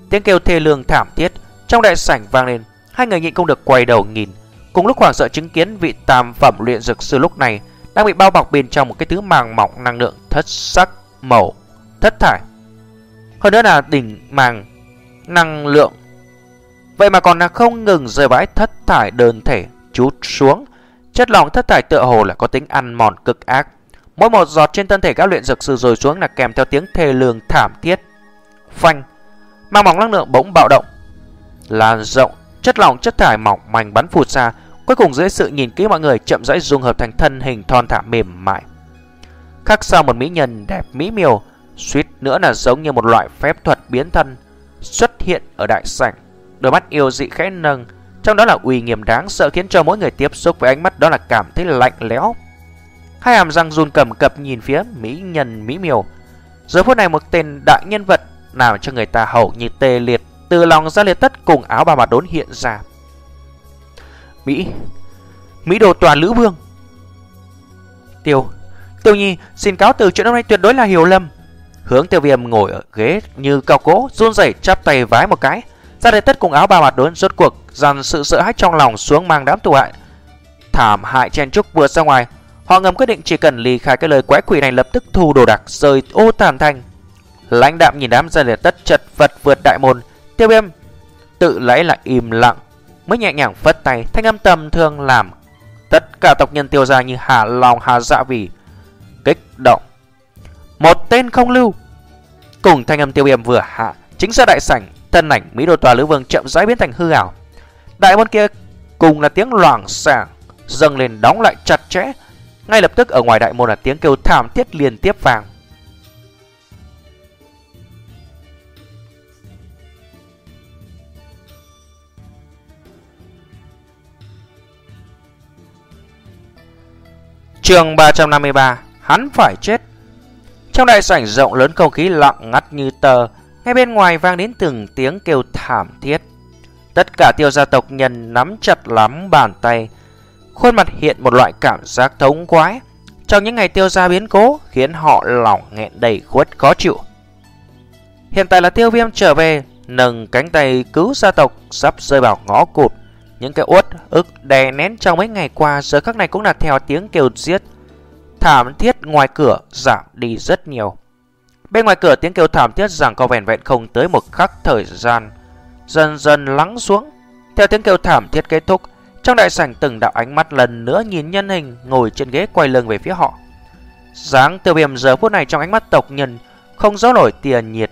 Tiếng kêu thê lương thảm thiết trong đại sảnh vang lên. Hai người nhịn không được quay đầu nhìn, cùng lúc hoảng sợ chứng kiến vị tam phẩm luyện dược sư lúc này đang bị bao bọc bên trong một cái thứ màng mỏng năng lượng thất sắc màu thất thải. Hơn nữa là đỉnh màng năng lượng, vậy mà còn là không ngừng rơi vãi thất thải đơn thể trút xuống. Chất lỏng thất thải tựa hồ là có tính ăn mòn cực ác. Mỗi một giọt trên thân thể các luyện dược sư rồi xuống là kèm theo tiếng thê lương thảm thiết. Phanh, màng mỏng năng lượng bỗng bạo động, lan rộng, chất lỏng chất thải mỏng manh bắn phụt ra. Cuối cùng dưới sự nhìn kỹ mọi người chậm rãi dung hợp thành thân hình thon thả mềm mại. Khác sau một mỹ nhân đẹp mỹ miều, suýt nữa là giống như một loại phép thuật biến thân xuất hiện ở đại sảnh. Đôi mắt yêu dị khẽ nâng, trong đó là uy nghiêm đáng sợ khiến cho mỗi người tiếp xúc với ánh mắt đó là cảm thấy lạnh lẽo. Hai hàm răng run cầm cập nhìn phía mỹ nhân mỹ miều. Giờ phút này một tên đại nhân vật làm cho người ta hầu như tê liệt từ lòng ra liệt tất cùng áo bà mặt đốn hiện ra. Mỹ Mỹ đồ tòa lữ vương. Tiêu Tiêu Nhi xin cáo từ, chuyện hôm nay tuyệt đối là hiểu lầm. Hướng Tiêu Viêm ngồi ở ghế như cao cố, run rẩy chắp tay vái một cái. Ra liệt tất cùng áo bà mặt đốn rốt cuộc dàn sự sợ hãi trong lòng xuống, mang đám tù hại thảm hại chen chúc vượt ra ngoài. Họ ngầm quyết định chỉ cần ly khai cái lời quái quỷ này, lập tức thu đồ đạc rời ô tàn thành. Lãnh đạm nhìn đám gia liệt tất chật vật vượt đại môn, Tiêu Viêm tự lấy lại im lặng, mới nhẹ nhàng phất tay, thanh âm tầm thường làm tất cả tộc nhân Tiêu gia như hạ lòng hạ dạ vì kích động. Một tên không lưu. Cùng thanh âm Tiêu Viêm vừa hạ, chính ra đại sảnh, thân ảnh Mỹ Đồ Tòa Lữ Vương chậm rãi biến thành hư ảo. Đại môn kia cùng là tiếng loảng xoảng dâng lên đóng lại chặt chẽ. Ngay lập tức ở ngoài đại môn là tiếng kêu thảm thiết liên tiếp vang. Chương ba trăm năm mươi ba, hắn phải chết. Trong đại sảnh rộng lớn, không khí lặng ngắt như tờ. Ngay bên ngoài vang đến từng tiếng kêu thảm thiết. Tất cả Tiêu gia tộc nhân nắm chặt lắm bàn tay, khuôn mặt hiện một loại cảm giác thống khoái. Trong những ngày Tiêu gia biến cố khiến họ lòng nghẹn đầy khuất khó chịu. Hiện tại là Tiêu Viêm trở về, nâng cánh tay cứu gia tộc sắp rơi vào ngõ cụt. Những cái uất ức đè nén trong mấy ngày qua giờ khắc này cũng là theo tiếng kêu giết thảm thiết ngoài cửa giảm đi rất nhiều. Bên ngoài cửa tiếng kêu thảm thiết rằng có vẻn vẹn không tới một khắc thời gian, dần dần lắng xuống. Theo tiếng kêu thảm thiết kết thúc, trong đại sảnh từng đạo ánh mắt lần nữa nhìn nhân hình ngồi trên ghế quay lưng về phía họ. Dáng Tiêu Viêm giờ phút này trong ánh mắt tộc nhân không giấu nổi tia nhiệt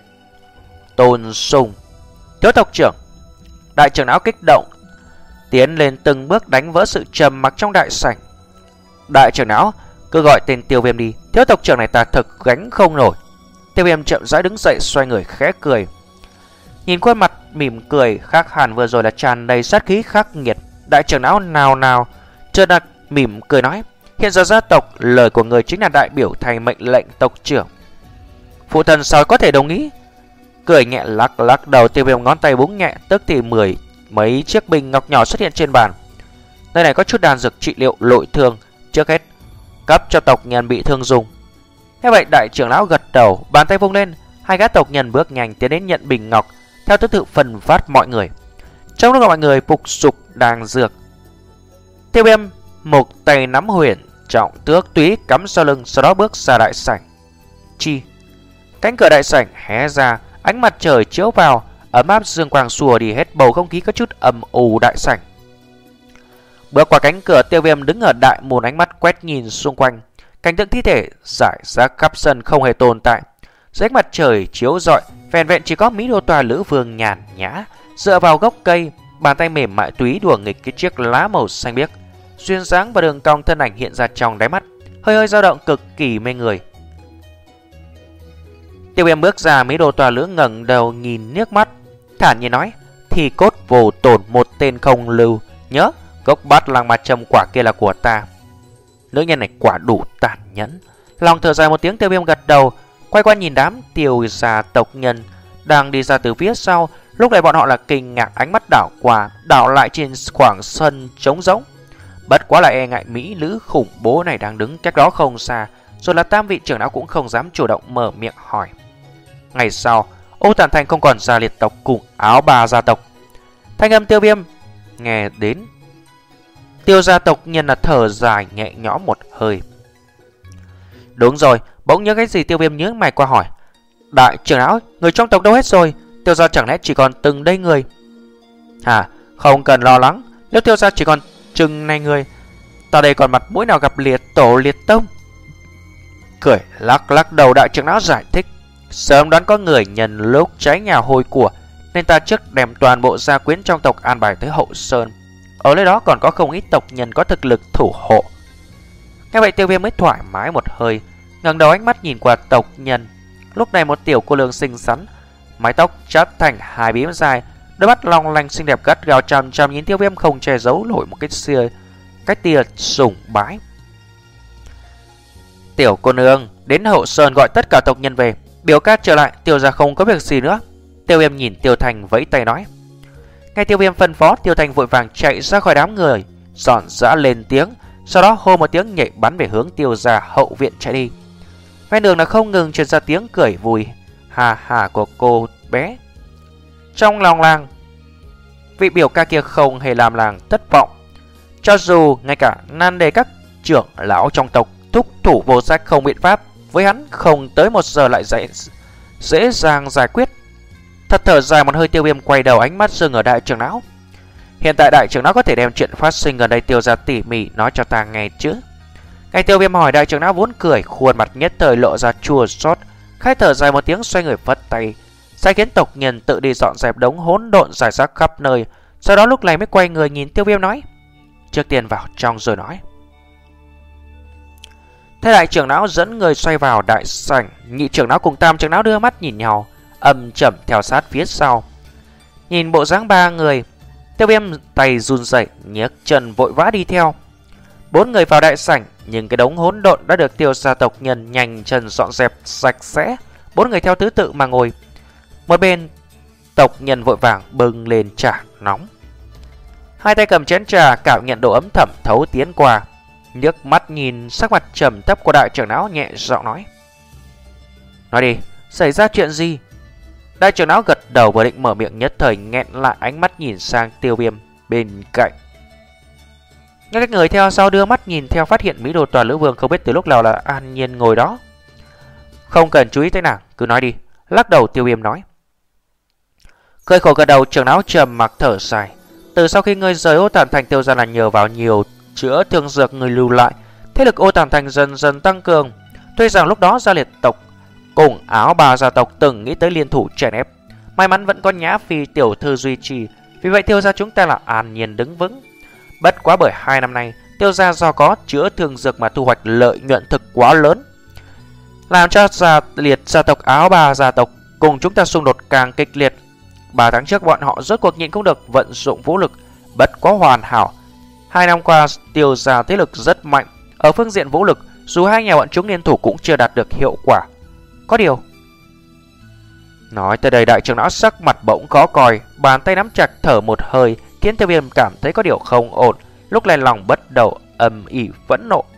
tôn sùng. Thiếu tộc trưởng, đại trưởng lão kích động tiến lên từng bước đánh vỡ sự trầm mặc trong đại sảnh. Đại trưởng lão, cứ gọi tên Tiêu Viêm đi, thiếu tộc trưởng này ta thực gánh không nổi. Tiêu Viêm chậm rãi đứng dậy, xoay người khẽ cười. Nhìn khuôn mặt mỉm cười khác hẳn vừa rồi là tràn đầy sát khí khắc nghiệt. Đại trưởng lão nào nào chợt đặt mỉm cười nói: hiện giờ gia tộc, lời của người chính là đại biểu thay mệnh lệnh tộc trưởng. Phụ thần sao có thể đồng ý? Cười nhẹ lắc lắc đầu, Tiêu Viêm ngón tay búng nhẹ, tức thì mười mấy chiếc bình ngọc nhỏ xuất hiện trên bàn. Nơi này có chút đan dược trị liệu nội thương, trước hết cấp cho tộc nhân bị thương dùng. Thế vậy đại trưởng lão gật đầu, bàn tay vung lên, hai gã tộc nhân bước nhanh tiến đến nhận bình ngọc, theo thứ tự phân phát mọi người. Trong lúc mọi người phục sục đan dược, Tiêu Viêm một tay nắm huyền trọng tước túy cắm sau lưng, sau đó bước ra đại sảnh. Chi, cánh cửa đại sảnh hé ra, ánh mặt trời chiếu vào, ấm áp dương quang xua đi hết bầu không khí có chút âm u đại sảnh. Bước qua cánh cửa, Tiêu Viêm đứng ở đại môn, ánh mắt quét nhìn xung quanh. Cảnh tượng thi thể rải rác khắp sân không hề tồn tại. Dưới ánh mặt trời chiếu rọi, vẹn vẹn chỉ có Mỹ Đô Tòa Lữ Vương nhàn nhã dựa vào gốc cây, bàn tay mềm mại túy đùa nghịch cái chiếc lá màu xanh biếc. Duyên dáng và đường cong thân ảnh hiện ra trong đáy mắt, hơi hơi dao động cực kỳ mê người. Tiêu Viêm bước ra, Mỹ Đô Tòa Lữ ngẩng đầu nhìn nước mắt, thản nhiên nói: thì cốt vô tổn, một tên không lưu. Nhớ, gốc bát lăng ma châm quả kia là của ta. Nữ nhân này quả đủ tàn nhẫn. Lòng thở dài một tiếng, Tiêu Viêm gật đầu, quay qua nhìn đám Tiêu gia tộc nhân đang đi ra từ phía sau. Lúc này bọn họ là kinh ngạc, ánh mắt đảo qua đảo lại trên khoảng sân trống rỗng. Bất quá là e ngại mỹ nữ khủng bố này đang đứng cách đó không xa, rồi là tam vị trưởng lão cũng không dám chủ động mở miệng hỏi. Ngày sau, Ô Tản Thành không còn Gia Liệt tộc cùng Áo Bà gia tộc. Thanh âm Tiêu Viêm nghe đến, Tiêu gia tộc nhân là thở dài nhẹ nhõm một hơi. Đúng rồi, bỗng nhớ cái gì Tiêu Viêm nhướng mày qua hỏi. Đại trưởng lão, người trong tộc đâu hết rồi? Tiêu gia chẳng lẽ chỉ còn từng đây người? Hả, không cần lo lắng. Nếu Tiêu gia chỉ còn chừng này người, ta đây còn mặt mũi nào gặp liệt tổ liệt tông? Cười lắc lắc đầu, đại trưởng lão giải thích. Sớm đoán có người nhân lúc cháy nhà hôi của, nên ta trước đem toàn bộ gia quyến trong tộc an bài tới Hậu Sơn. Ở nơi đó còn có không ít tộc nhân có thực lực thủ hộ. Nghe vậy Tiêu Viêm mới thoải mái một hơi, ngẩng đầu ánh mắt nhìn qua tộc nhân. Lúc này một tiểu cô nương xinh xắn, mái tóc chát thành hai bím dài, đôi mắt long lanh xinh đẹp gắt gao chằm chằm nhìn Tiêu Viêm, không che giấu nổi một cái xìa cái tia sùng bái. Tiểu cô nương, đến Hậu Sơn gọi tất cả tộc nhân về, biểu ca trở lại, Tiêu gia không có việc gì nữa. Tiêu Viêm nhìn Tiêu Thành vẫy tay nói. Nghe Tiêu Viêm phân phó, Tiêu Thành vội vàng chạy ra khỏi đám người, dọn dã lên tiếng, sau đó hô một tiếng nhảy bắn về hướng Tiêu gia hậu viện chạy đi. Ven đường là không ngừng truyền ra tiếng cười vui hà hà của cô bé. Trong lòng làng, vị biểu ca kia không hề làm làng thất vọng. Cho dù ngay cả nan đề các trưởng lão trong tộc thúc thủ vô sách không biện pháp, với hắn không tới một giờ lại dễ, dễ dàng giải quyết. Thật thở dài một hơi, Tiêu Viêm quay đầu ánh mắt dừng ở đại trưởng lão. Hiện tại đại trưởng lão có thể đem chuyện phát sinh gần đây Tiêu gia tỉ mỉ nói cho ta nghe chứ? Ngay Tiêu Viêm hỏi, đại trưởng lão vốn cười, khuôn mặt nhất thời lộ ra chua xót, khai thở dài một tiếng, xoay người phất tay, sai khiến tộc nhân tự đi dọn dẹp đống hỗn độn rải rác khắp nơi. Sau đó lúc này mới quay người nhìn Tiêu Viêm nói, trước tiên vào trong rồi nói. Thế đại trưởng lão dẫn người xoay vào đại sảnh, nhị trưởng lão cùng tam trưởng lão đưa mắt nhìn nhau, âm trầm theo sát phía sau. Nhìn bộ dáng ba người, Tiêu Viêm tay run rẩy, nhấc chân vội vã đi theo. Bốn người vào đại sảnh, nhưng cái đống hỗn độn đã được Tiêu gia tộc nhân nhanh chân dọn dẹp sạch sẽ. Bốn người theo thứ tự mà ngồi. Một bên tộc nhân vội vàng bưng lên trà nóng, hai tay cầm chén trà, cảm nhận độ ấm thẩm thấu tiến qua. Nhấc mắt nhìn sắc mặt trầm thấp của đại trưởng lão, nhẹ giọng nói. Nói đi, xảy ra chuyện gì? Đại trưởng lão gật đầu vừa định mở miệng, nhất thời nghẹn lại, ánh mắt nhìn sang Tiêu Viêm bên cạnh. Những cái người theo sau đưa mắt nhìn theo, phát hiện Mỹ Đồ Toàn Lữ Vương không biết từ lúc nào là an nhiên ngồi đó. Không cần chú ý tới nàng, cứ nói đi. Lắc đầu Tiêu Viêm nói. Cười khổ gật đầu, trưởng lão trầm mặc thở dài. Từ sau khi ngươi rời Ô Tản Thành, Tiêu gia là nhờ vào nhiều chữa thương dược người lưu lại, thế lực Ô Tản Thành dần dần tăng cường. Tuy rằng lúc đó Gia Liệt tộc cùng Áo Bà gia tộc từng nghĩ tới liên thủ chèn ép, may mắn vẫn có Nhã Phi tiểu thư duy trì, vì vậy Tiêu gia chúng ta là an nhiên đứng vững. Bất quá bởi hai năm nay Tiêu gia do có chữa thương dược mà thu hoạch lợi nhuận thực quá lớn, làm cho Gia Liệt gia tộc Áo Bà gia tộc cùng chúng ta xung đột càng kịch liệt. Ba tháng trước bọn họ rốt cuộc nhịn không được, vận dụng vũ lực, bất quá hoàn hảo. Hai năm qua Tiêu gia thế lực rất mạnh ở phương diện vũ lực, dù hai nhà bọn chúng liên thủ cũng chưa đạt được hiệu quả. Có điều, nói tới đây đại trưởng lão sắc mặt bỗng khó coi, bàn tay nắm chặt, thở một hơi, khiến Tiêu Viêm cảm thấy có điều không ổn. Lúc này lòng bất đầu âm ỉ phẫn nộ.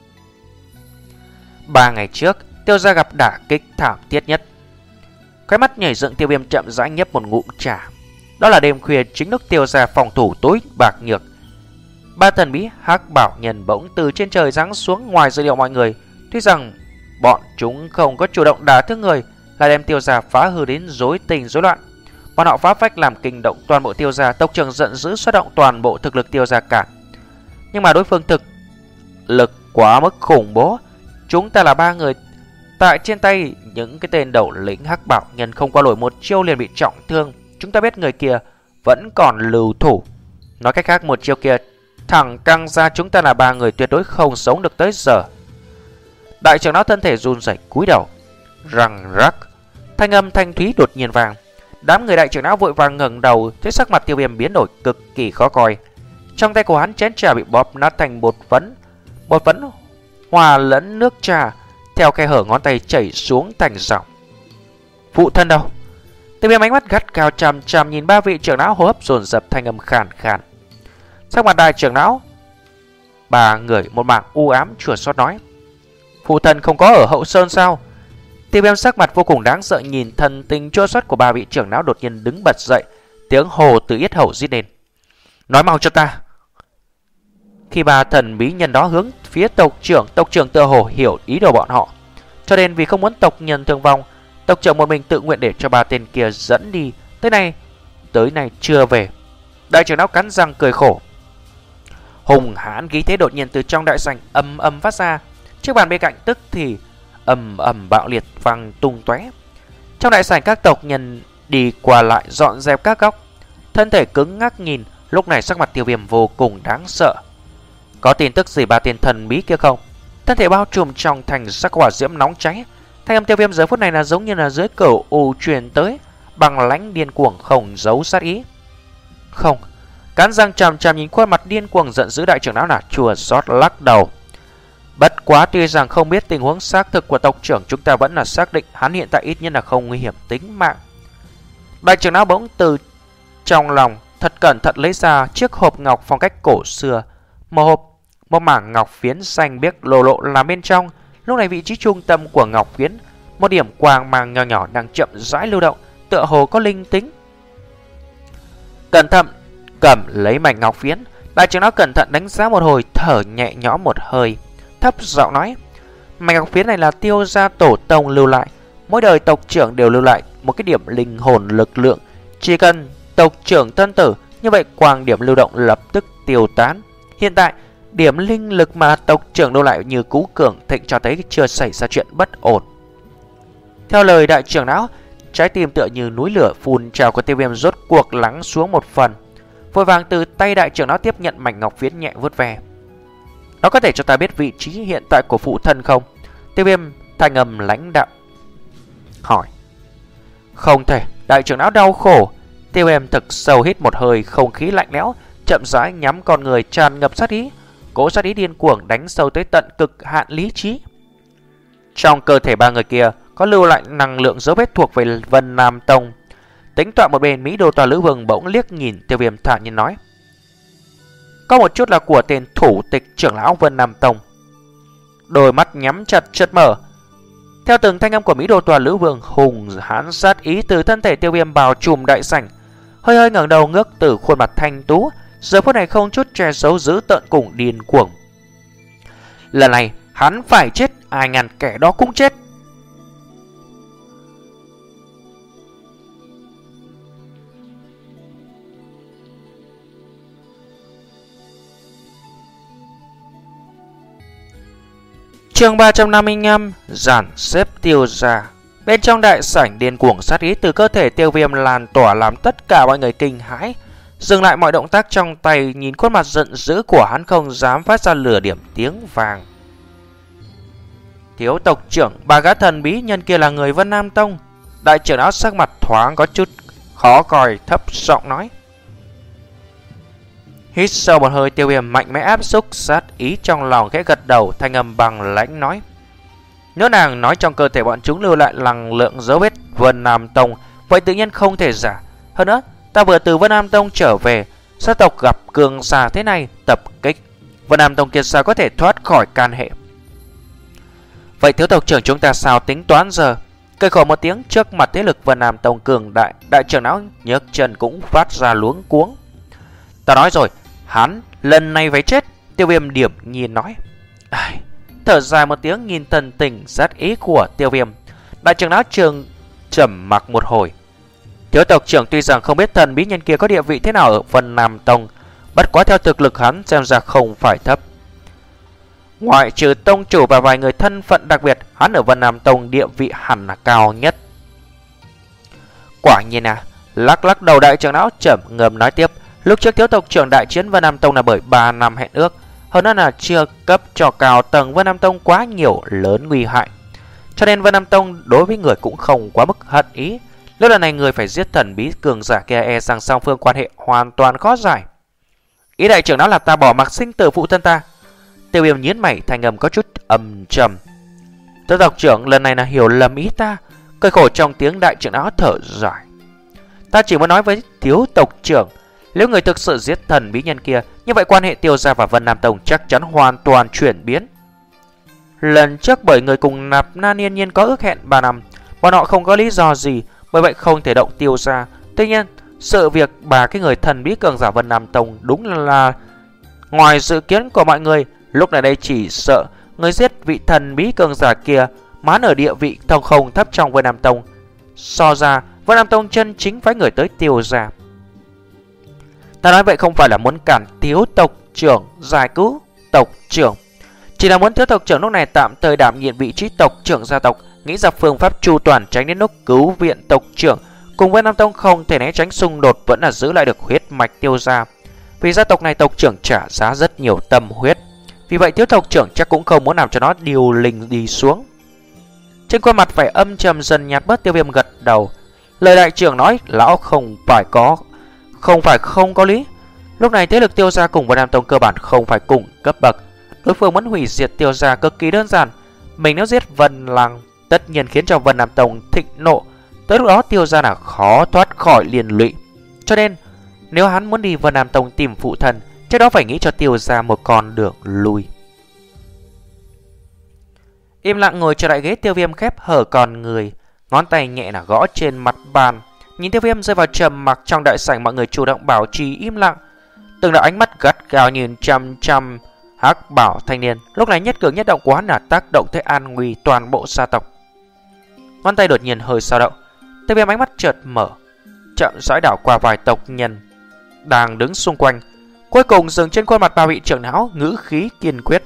Ba ngày trước, Tiêu gia gặp đả kích thảm thiết nhất. Cái mắt nhảy dựng, Tiêu Viêm chậm rãi nhấp một ngụm trà. Đó là đêm khuya chính lúc Tiêu gia phòng thủ tối bạc nhược, ba thần bí hắc bảo nhân bỗng từ trên trời giáng xuống ngoài dự liệu mọi người. Tuy rằng bọn chúng không có chủ động đả thương người, là đem Tiêu gia phá hư đến rối tình rối loạn. Bọn họ phá phách làm kinh động toàn bộ Tiêu gia, tộc trưởng giận dữ xuất động toàn bộ thực lực Tiêu gia cả. Nhưng mà đối phương thực lực quá mức khủng bố. Chúng ta là ba người, tại trên tay những cái tên đầu lĩnh hắc bảo nhân không qua nổi một chiêu liền bị trọng thương. Chúng ta biết người kia vẫn còn lưu thủ. Nói cách khác, một chiêu kia thẳng căng ra, chúng ta là ba người tuyệt đối không sống được tới giờ. Đại trưởng lão thân thể run rẩy cúi đầu, răng rắc, thanh âm thanh thúy đột nhiên vang. Đám người đại trưởng lão vội vàng ngẩng đầu, thấy sắc mặt Tiêu Viêm biến đổi cực kỳ khó coi. Trong tay của hắn chén trà bị bóp nát thành bột phấn, bột phấn hòa lẫn nước trà theo khe hở ngón tay chảy xuống thành dòng. Phụ thân đâu? Tiêu Viêm ánh mắt gắt cao chằm chằm nhìn ba vị trưởng lão, hô hấp dồn dập, thanh âm khàn khàn. Sắc mặt đại trưởng lão ba người một mảng u ám, chua xót nói. Phụ thân không có ở Hậu Sơn sao? Tiêu Viêm sắc mặt vô cùng đáng sợ nhìn thần tình chua xót của ba vị trưởng lão đột nhiên đứng bật dậy, tiếng hồ từ yết hầu rít lên. Nói mau cho ta. Khi ba thần bí nhân đó hướng phía tộc trưởng, tộc trưởng tựa hồ hiểu ý đồ bọn họ, cho nên vì không muốn tộc nhân thương vong, tộc trưởng một mình tự nguyện để cho ba tên kia dẫn đi. Tới nay, tới nay chưa về. Đại trưởng lão cắn răng cười khổ. Hùng hãn khí thế đột nhiên từ trong đại sảnh ầm ầm phát ra, chiếc bàn bên cạnh tức thì ầm ầm bạo liệt vang tung tóe. Trong đại sảnh các tộc nhân đi qua lại dọn dẹp các góc, thân thể cứng ngắc nhìn. Lúc này sắc mặt Tiêu Viêm vô cùng đáng sợ. Có tin tức gì ba tên thần bí kia không? Thân thể bao trùm trong thành sắc hỏa diễm nóng cháy. Thanh âm Tiêu Viêm giờ phút này là giống như là dưới cửu u truyền tới, bằng lãnh điên cuồng không giấu sát ý. Không. Cắn răng chằm chằm nhìn khuôn mặt điên cuồng giận dữ đại trưởng lão là chua xót lắc đầu. Bất quá tuy rằng không biết tình huống xác thực của tộc trưởng, chúng ta vẫn là xác định hắn hiện tại ít nhất là không nguy hiểm tính mạng. Đại trưởng lão bỗng từ trong lòng thật cẩn thận lấy ra chiếc hộp ngọc phong cách cổ xưa. Một hộp, một mảng ngọc phiến xanh biếc lộ lộ làm bên trong. Lúc này vị trí trung tâm của ngọc phiến, một điểm quang mang nhỏ nhỏ đang chậm rãi lưu động, tựa hồ có linh tính. Cẩn thận cầm lấy mảnh ngọc phiến, đại trưởng lão cẩn thận đánh giá một hồi, thở nhẹ nhõm một hơi, thấp giọng nói: mảnh ngọc phiến này là Tiêu gia tổ tông lưu lại, mỗi đời tộc trưởng đều lưu lại một cái điểm linh hồn lực lượng, chỉ cần tộc trưởng thân tử, như vậy quang điểm lưu động lập tức tiêu tán. Hiện tại điểm linh lực mà tộc trưởng lưu lại như cũ cường thịnh, cho thấy chưa xảy ra chuyện bất ổn. Theo lời đại trưởng lão, trái tim tựa như núi lửa phun trào của Tiêu Viêm rốt cuộc lắng xuống một phần, vội vàng từ tay đại trưởng lão tiếp nhận mảnh ngọc phiến nhẹ vuốt ve. Nó có thể cho ta biết vị trí hiện tại của phụ thân không? Tiêu Viêm thanh âm lãnh đạm hỏi. Không thể. Đại trưởng lão đau khổ. Tiêu Viêm thực sâu hít một hơi không khí lạnh lẽo, chậm rãi nhắm con người tràn ngập sát ý, cỗ sát ý điên cuồng đánh sâu tới tận cực hạn lý trí. Trong cơ thể ba người kia có lưu lại năng lượng dấu vết thuộc về Vân Nam Tông. Tính toán một bên, Mỹ Đô Tòa Lữ Vương bỗng liếc nhìn Tiêu Viêm thản nhiên nói: có một chút là của tên thủ tịch trưởng lão Vân Nam Tông. Đôi mắt nhắm chặt chợt mở. Theo từng thanh âm của Mỹ Đô Tòa Lữ Vương, hùng hãn sát ý từ thân thể Tiêu Viêm bao trùm đại sảnh, hơi hơi ngẩng đầu ngước từ khuôn mặt thanh tú, giờ phút này không chút che giấu dữ tợn cùng điên cuồng. Lần này hắn phải chết, ai ngàn kẻ đó cũng chết. Chương ba trăm năm mươi lăm, dàn xếp Tiêu gia. Bên trong đại sảnh, điên cuồng sát ý từ cơ thể Tiêu Viêm lan tỏa làm tất cả mọi người kinh hãi, dừng lại mọi động tác trong tay, nhìn khuôn mặt giận dữ của hắn không dám phát ra lửa điểm tiếng vàng. Thiếu tộc trưởng, bà gã thần bí nhân kia là người Vân Nam Tông. Đại trưởng lão sắc mặt thoáng có chút khó coi, thấp giọng nói. Hít sâu một hơi, Tiêu Viêm mạnh mẽ áp xúc sát ý trong lòng, khẽ gật đầu, thanh âm bằng lãnh nói: nếu nàng nói trong cơ thể bọn chúng lưu lại năng lượng dấu vết Vân Nam Tông, vậy tự nhiên không thể giả. Hơn nữa, ta vừa từ Vân Nam Tông trở về, sát tộc gặp cường giả thế này tập kích, Vân Nam Tông kia sao có thể thoát khỏi can hệ. Vậy thiếu tộc trưởng chúng ta sao tính toán giờ? Cười khổ một tiếng, trước mặt thế lực Vân Nam Tông cường đại, đại trưởng lão nhấc chân cũng phát ra luống cuống. Ta nói rồi, hắn lần này phải chết. Tiêu Viêm điểm nhìn nói. Ai, thở dài một tiếng nhìn thần tình sát ý của Tiêu Viêm, đại trưởng lão trường trầm mặc một hồi. Thiếu tộc trưởng tuy rằng không biết thần bí nhân kia có địa vị thế nào ở Vân Nam Tông, bất quá theo thực lực hắn xem ra không phải thấp. Ngoại trừ tông chủ và vài người thân phận đặc biệt, hắn ở Vân Nam Tông địa vị hẳn là cao nhất. Quả nhiên à, lắc lắc đầu đại trưởng lão trầm ngâm nói tiếp. Lúc trước thiếu tộc trưởng đại chiến Vân Nam Tông là bởi ba năm hẹn ước, hơn nữa là chưa cấp cho cao tầng Vân Nam Tông quá nhiều lớn nguy hại, cho nên Vân Nam Tông đối với người cũng không quá mức hận ý. Lúc lần này người phải giết thần bí cường giả kia, e rằng song phương quan hệ hoàn toàn khó giải. Ý đại trưởng đó là ta bỏ mặc sinh tử phụ thân ta. Tiêu Viêm nhíu mày, thanh âm có chút âm trầm. Thiếu tộc trưởng lần này là hiểu lầm ý ta. Cười khổ trong tiếng đại trưởng áo thở dài. Ta chỉ muốn nói với thiếu tộc trưởng, nếu người thực sự giết thần bí nhân kia, như vậy quan hệ Tiêu gia và Vân Nam Tông chắc chắn hoàn toàn chuyển biến. Lần trước bởi người cùng Nạp Nan Yên Nhiên có ước hẹn ba năm, bọn họ không có lý do gì, bởi vậy không thể động Tiêu gia. Tuy nhiên, sự việc bà cái người thần bí cường giả Vân Nam Tông đúng là ngoài dự kiến của mọi người. Lúc này đây chỉ sợ người giết vị thần bí cường giả kia mán ở địa vị thông không thấp trong Vân Nam Tông. So ra, Vân Nam Tông chân chính phái người tới Tiêu gia. Ta nói vậy không phải là muốn cản thiếu tộc trưởng giải cứu tộc trưởng, chỉ là muốn thiếu tộc trưởng lúc này tạm thời đảm nhiệm vị trí tộc trưởng gia tộc, nghĩ ra phương pháp chu toàn tránh đến lúc cứu viện tộc trưởng cùng Vân Nam Tông không thể né tránh xung đột, vẫn là giữ lại được huyết mạch Tiêu gia. Vì gia tộc này tộc trưởng trả giá rất nhiều tâm huyết, vì vậy thiếu tộc trưởng chắc cũng không muốn làm cho nó điều linh đi xuống. Trên khuôn mặt phải âm trầm dần nhạt bớt, Tiêu Viêm gật đầu. Lời đại trưởng nói lão không phải có không phải không có lý. Lúc này thế lực Tiêu gia cùng Vân Nam Tông cơ bản không phải cùng cấp bậc. Đối phương muốn hủy diệt Tiêu gia cực kỳ đơn giản. Mình nếu giết Vân Lăng tất nhiên khiến cho Vân Nam Tông thịnh nộ, tới lúc đó Tiêu gia là khó thoát khỏi liên lụy. Cho nên nếu hắn muốn đi Vân Nam Tông tìm phụ thân, chắc đó phải nghĩ cho Tiêu gia một con đường lui. Im lặng ngồi trở lại ghế, Tiêu Viêm khép hở con người, ngón tay nhẹ là gõ trên mặt bàn. Nhìn Tiêu Viêm rơi vào trầm mặc. Trong đại sảnh mọi người chủ động bảo trì im lặng, từng đạo ánh mắt gắt gao nhìn chăm chăm Hắc Bảo thanh niên. Lúc này nhất cử nhất động của hắn là tác động tới an nguy toàn bộ gia tộc. Ngón tay đột nhiên hơi dao động, Tiêu Viêm ánh mắt chợt mở, chậm rãi đảo qua vài tộc nhân đang đứng xung quanh, cuối cùng dừng trên khuôn mặt ba vị trưởng lão, ngữ khí kiên quyết.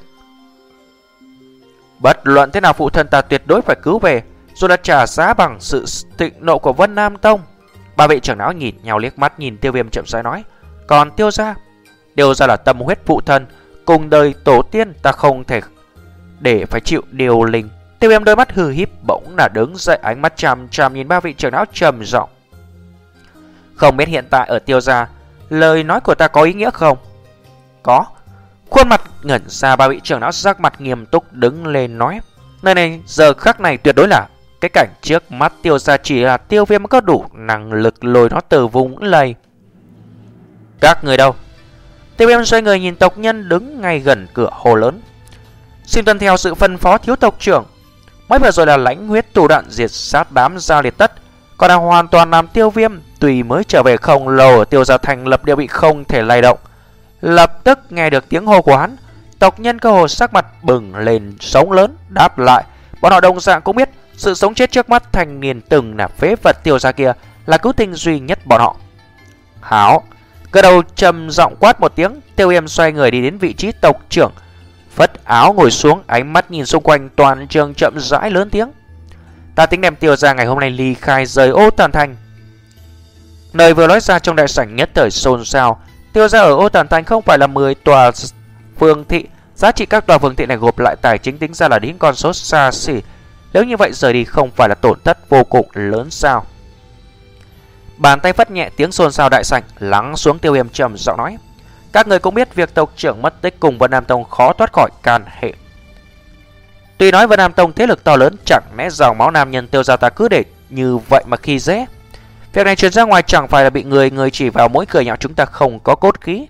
Bất luận thế nào phụ thân ta tuyệt đối phải cứu về, dù là trả giá bằng sự thịnh nộ của Vân Nam Tông. Ba vị trưởng lão nhìn nhau liếc mắt, nhìn Tiêu Viêm chậm rãi nói. Còn Tiêu gia, Tiêu gia là tâm huyết phụ thân, cùng đời tổ tiên, ta không thể để phải chịu điều linh. Tiêu Viêm đôi mắt hừ híp, bỗng là đứng dậy, ánh mắt chằm chằm nhìn ba vị trưởng lão trầm giọng. Không biết hiện tại ở Tiêu gia, lời nói của ta có ý nghĩa không? Có. Khuôn mặt ngẩn ra, ba vị trưởng lão sắc mặt nghiêm túc đứng lên nói. Nơi này giờ khắc này tuyệt đối là cái cảnh trước mắt Tiêu gia, chỉ là Tiêu Viêm có đủ năng lực lôi nó từ vùng lầy. Các người đâu? Tiêu Viêm xoay người nhìn tộc nhân đứng ngay gần cửa hồ lớn. Xin tuân theo sự phân phó thiếu tộc trưởng. Mới vừa rồi là lãnh huyết thủ đoạn diệt sát đám Gia Liệt Tất, còn là hoàn toàn làm Tiêu Viêm tùy mới trở về không lâu ở Tiêu gia thành lập địa vị không thể lay động. Lập tức nghe được tiếng hô của hắn, tộc nhân cơ hồ sắc mặt bừng lên sống lớn đáp lại. Bọn họ đồng dạng cũng biết sự sống chết trước mắt thanh niên từng là phế vật Tiêu gia kia là cứu tinh duy nhất bọn họ. Hảo. Cơ đầu trầm giọng quát một tiếng, Tiêu Viêm xoay người đi đến vị trí tộc trưởng, phất áo ngồi xuống, ánh mắt nhìn xung quanh toàn trường chậm rãi lớn tiếng. Ta tính đem Tiêu gia ngày hôm nay ly khai rời Ô Tàn Thành. Lời vừa nói ra trong đại sảnh nhất thời xôn xao. Tiêu gia ở Ô Tàn Thành không phải là mười tòa phường thị, giá trị các tòa phường thị này gộp lại tài chính tính ra là đến con số xa xỉ. Nếu như vậy rời đi không phải là tổn thất vô cùng lớn sao? Bàn tay phất nhẹ, tiếng xôn xao đại sảnh lắng xuống. Tiêu Viêm trầm giọng nói. Các người cũng biết việc tộc trưởng mất tích cùng Vân Nam Tông khó thoát khỏi can hệ. Tuy nói Vân Nam Tông thế lực to lớn, chẳng lẽ dòng máu nam nhân Tiêu gia ta cứ để như vậy mà khi dễ? Việc này truyền ra ngoài chẳng phải là bị người người chỉ vào mỗi cười nhạo chúng ta không có cốt khí.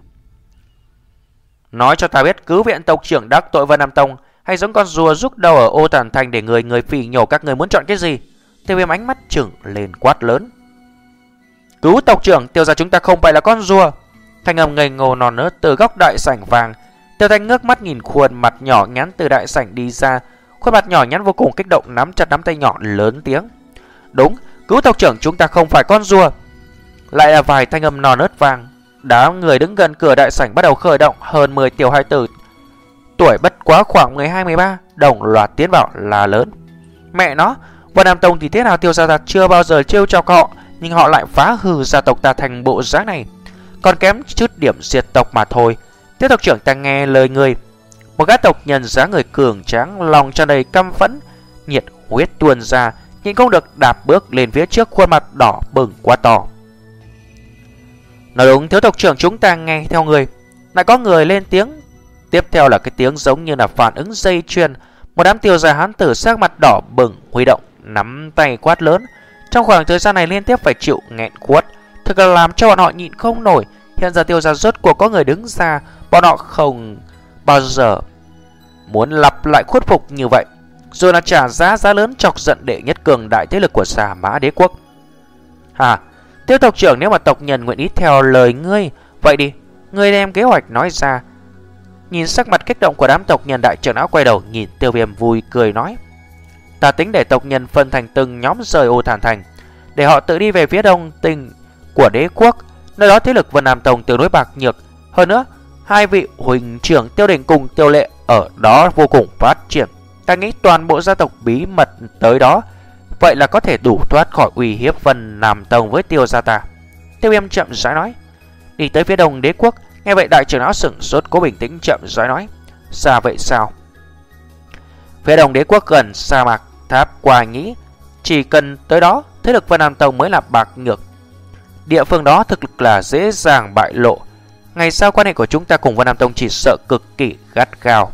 Nói cho ta biết, cứu viện tộc trưởng đắc tội Vân Nam Tông hay giống con rùa rúc đầu ở Ô Tàn Thành để người người phỉ nhổ, các người muốn chọn cái gì? Tiêu Viêm ánh mắt trừng lên quát lớn. Cứu tộc trưởng, Tiêu gia chúng ta không phải là con rùa. Thanh âm ngây ngô non nớt từ góc đại sảnh vàng. Tiêu Thanh ngước mắt nhìn khuôn mặt nhỏ nhắn từ đại sảnh đi ra. Khuôn mặt nhỏ nhắn vô cùng kích động, nắm chặt nắm tay nhỏ lớn tiếng. Đúng, cứu tộc trưởng chúng ta không phải con rùa. Lại là vài thanh âm non nớt vàng. Đám người đứng gần cửa đại sảnh bắt đầu khởi động. Hơn mười tiểu hài tử tuổi bất quá khoảng mười hai mười ba đồng loạt tiến vào là lớn. Mẹ nó, Vân Nam Tông thì thế nào Tiêu gia ta chưa bao giờ trêu chọc họ, nhưng họ lại phá hư gia tộc ta thành bộ dáng này, còn kém chút điểm diệt tộc mà thôi. Thế tộc trưởng ta nghe lời người. Một gã tộc nhân dáng người cường tráng, lòng tràn đầy căm phẫn, nhiệt huyết tuôn ra, nhưng không được đạp bước lên phía trước, khuôn mặt đỏ bừng quá to. Nói đúng, thiếu tộc trưởng chúng ta nghe theo người. Lại có người lên tiếng. Tiếp theo là cái tiếng giống như là phản ứng dây chuyền. Một đám Tiêu gia hán tử sắc mặt đỏ bừng huy động nắm tay quát lớn. Trong khoảng thời gian này liên tiếp phải chịu nghẹn quất, thực là làm cho bọn họ nhịn không nổi. Hiện giờ Tiêu gia rốt cuộc có người đứng ra, bọn họ không bao giờ muốn lặp lại khuất phục như vậy, rồi là trả giá giá lớn chọc giận đệ nhất cường đại thế lực của Sa Mã Đế quốc. Hà, Tiêu tộc trưởng, nếu mà tộc nhân nguyện ý theo lời ngươi, vậy đi, ngươi đem kế hoạch nói ra. Nhìn sắc mặt kích động của đám tộc nhân, đại trưởng lão quay đầu nhìn Tiêu Viêm vui cười nói: ta tính để tộc nhân phân thành từng nhóm rời Ô Thản Thành, để họ tự đi về phía đông tinh của đế quốc. Nơi đó thế lực Vân Nam Tông tương đối bạc nhược. Hơn nữa, hai vị huỳnh trưởng Tiêu Đình cùng Tiêu Lệ ở đó vô cùng phát triển. Ta nghĩ toàn bộ gia tộc bí mật tới đó, vậy là có thể đủ thoát khỏi uy hiếp Vân Nam Tông với Tiêu gia ta. Tiêu Viêm chậm rãi nói. Đi tới phía đông đế quốc. Nghe vậy đại trưởng lão sững sốt, cố bình tĩnh chậm rãi nói: xa vậy sao? Phía đông đế quốc gần sa mạc Tháp Qua Nhĩ, chỉ cần tới đó thế lực Vân Nam Tông mới là bạc nhược. Địa phương đó thực lực là dễ dàng bại lộ. Ngày sau quan hệ của chúng ta cùng Vân Nam Tông chỉ sợ cực kỳ gắt gao.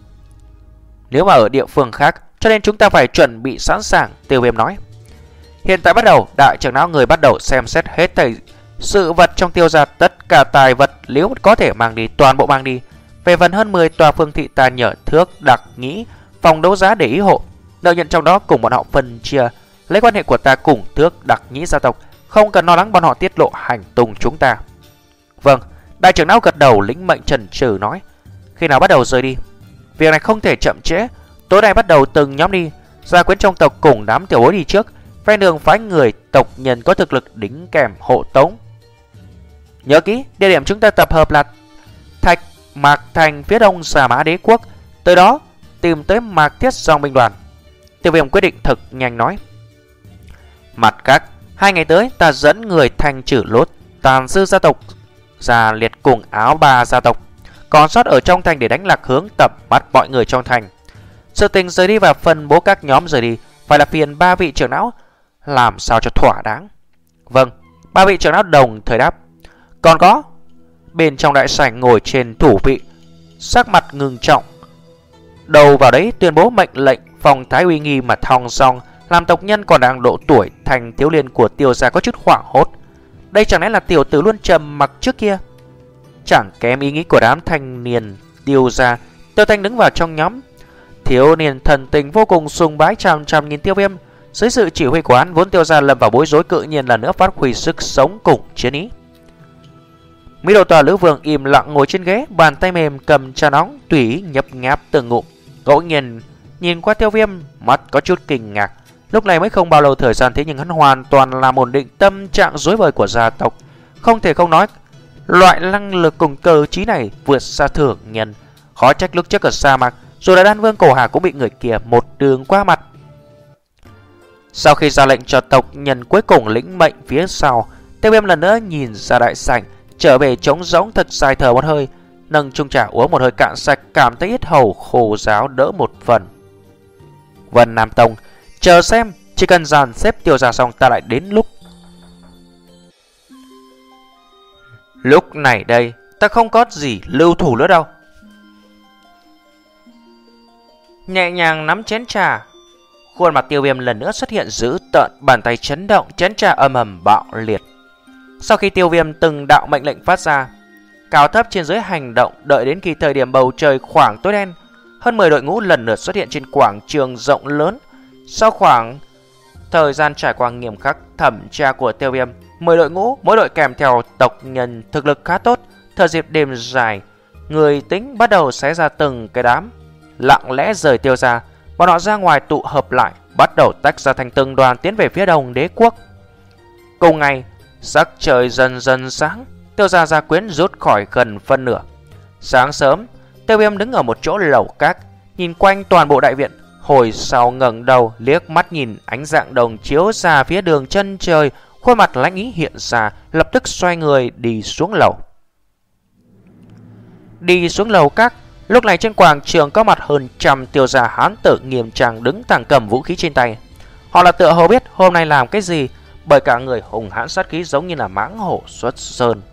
Nếu mà ở địa phương khác, cho nên chúng ta phải chuẩn bị sẵn sàng. Tiêu Viêm nói. Hiện tại bắt đầu, đại trưởng lão người bắt đầu xem xét hết thảy sự vật trong Tiêu gia, tất cả tài vật nếu có thể mang đi toàn bộ mang đi. Về phần hơn mười tòa phương thị, ta nhờ Thước Đặc Nhĩ phòng đấu giá để ý hộ, lợi nhận trong đó cùng bọn họ phân chia. Lấy quan hệ của ta cùng Thước Đặc Nhĩ gia tộc, không cần lo lắng bọn họ tiết lộ hành tung chúng ta. Vâng, đại trưởng lão gật đầu lĩnh mệnh trần trừ nói. Khi nào bắt đầu rời đi? Việc này không thể chậm trễ. Tối nay bắt đầu từng nhóm đi. Gia quyến trong tộc cùng đám tiểu bối đi trước, ven đường phái người tộc nhân có thực lực đính kèm hộ tống. Nhớ kỹ, địa điểm chúng ta tập hợp là Thạch Mạc Thành phía đông Sa Mã Đế quốc. Tới đó tìm tới Mạc Thiết dòng binh đoàn. Tiêu Viêm quyết định thật nhanh nói. Mặt khác, hai ngày tới ta dẫn người thanh trừ lốt tàn dư gia tộc Già Liệt cùng Áo Ba gia tộc còn sót ở trong thành để đánh lạc hướng tập bắt mọi người trong thành. Sự tình rời đi và phân bố các nhóm rời đi phải là phiền ba vị trưởng lão làm sao cho thỏa đáng. Vâng, ba vị trưởng lão đồng thời đáp. Còn có, bên trong đại sảnh ngồi trên thủ vị, sắc mặt ngưng trọng, đầu vào đấy tuyên bố mệnh lệnh, phong thái uy nghi mà thong dong, làm tộc nhân còn đang độ tuổi thành thiếu niên của Tiêu gia có chút hoảng hốt. Đây chẳng lẽ là tiểu tử luôn trầm mặc trước kia? Chẳng kém ý nghĩ của đám thanh niên Tiêu gia. Tiêu Thanh đứng vào trong nhóm thiếu niên thần tình vô cùng sùng bái, chằm chằm nhìn Tiêu Viêm. Dưới sự chỉ huy của hắn, vốn Tiêu gia lâm vào bối rối cự nhiên là nữa phát huy sức sống cùng chiến ý. Mỹ Đồ Tòa Lữ Vương im lặng ngồi trên ghế, bàn tay mềm cầm trà nóng tùy ý nhấp nháp từng ngụm. Ngẫu nhiên nhìn qua Tiêu Viêm, mắt có chút kinh ngạc. Lúc này mới không bao lâu thời gian, thế nhưng hắn hoàn toàn làm ổn định tâm trạng rối bời của gia tộc. Không thể không nói, loại năng lực cùng cơ trí này vượt xa thường nhân. Khó trách lúc trước ở sa mạc, dù là Đan Vương Cổ Hà cũng bị người kia một đường qua mặt. Sau khi ra lệnh cho tộc nhân cuối cùng lĩnh mệnh phía sau, Tiêu Viêm lần nữa nhìn ra đại sảnh, trở về trống rỗng thật dài thở một hơi, nâng chung trà uống một hơi cạn sạch, cảm thấy yết hầu khô ráo đỡ một phần. Vân Nam Tông, chờ xem, chỉ cần dàn xếp Tiêu gia xong ta lại đến lúc. Lúc này đây, ta không có gì lưu thủ nữa đâu. Nhẹ nhàng nắm chén trà, khuôn mặt Tiêu Viêm lần nữa xuất hiện dữ tợn, bàn tay chấn động, chén trà âm ầm bạo liệt. Sau khi Tiêu Viêm từng đạo mệnh lệnh phát ra, cao thấp trên dưới hành động, đợi đến khi thời điểm bầu trời khoảng tối đen, hơn mười đội ngũ lần lượt xuất hiện trên quảng trường rộng lớn. Sau khoảng thời gian trải qua nghiêm khắc thẩm tra của Tiêu Viêm, mười đội ngũ mỗi đội kèm theo tộc nhân thực lực khá tốt. Thời dịp đêm dài, người tính bắt đầu xé ra từng cái đám, lặng lẽ rời Tiêu gia. Bọn họ ra ngoài tụ hợp lại, bắt đầu tách ra thành từng đoàn tiến về phía đông đế quốc. Cùng ngày, sắc trời dần dần sáng, Tiêu gia gia quyến rút khỏi gần phân nửa. Sáng sớm, Tiêu Viêm đứng ở một chỗ lầu các, nhìn quanh toàn bộ đại viện. Hồi sau ngẩng đầu liếc mắt nhìn ánh dạng đồng chiếu ra phía đường chân trời, khuôn mặt lãnh ý hiện ra, lập tức xoay người đi xuống lầu. Đi xuống lầu các, lúc này trên quảng trường có mặt hơn trăm Tiêu gia hán tử nghiêm trang đứng thẳng cầm vũ khí trên tay. Họ là tựa hồ biết hôm nay làm cái gì, bởi cả người hùng hãn sát khí giống như là mãng hổ xuất sơn.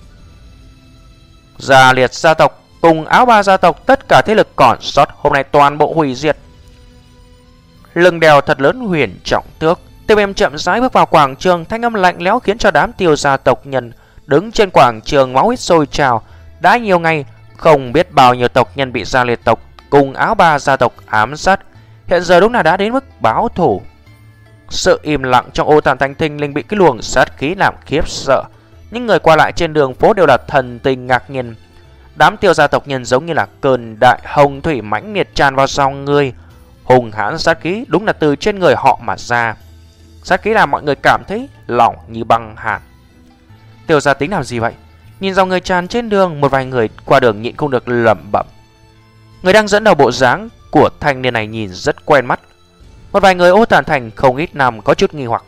Già Liệt gia tộc cùng Áo Ba gia tộc, tất cả thế lực còn sót hôm nay toàn bộ hủy diệt. Lưng đèo thật lớn huyền trọng thước, Tiêu Viêm chậm rãi bước vào quảng trường, thanh âm lạnh lẽo khiến cho đám Tiêu gia tộc nhân đứng trên quảng trường máu huyết sôi trào. Đã nhiều ngày không biết bao nhiêu tộc nhân bị Gia Liệt tộc cùng Áo Ba gia tộc ám sát, hiện giờ đúng là đã đến mức báo thù. Sự im lặng trong Ô Tản Thành thình lình bị cái luồng sát khí làm khiếp sợ. Những người qua lại trên đường phố đều là thần tình ngạc nhiên. Đám Tiêu gia tộc nhân giống như là cơn đại hồng thủy mãnh liệt tràn vào dòng người. Hùng hãn sát khí đúng là từ trên người họ mà ra. Sát khí làm mọi người cảm thấy lỏng như băng hàn. Tiêu gia tính làm gì vậy? Nhìn dòng người tràn trên đường, một vài người qua đường nhịn không được lẩm bẩm. Người đang dẫn đầu bộ dáng của thanh niên này nhìn rất quen mắt. Một vài người Ô Tản Thành không ít năm có chút nghi hoặc.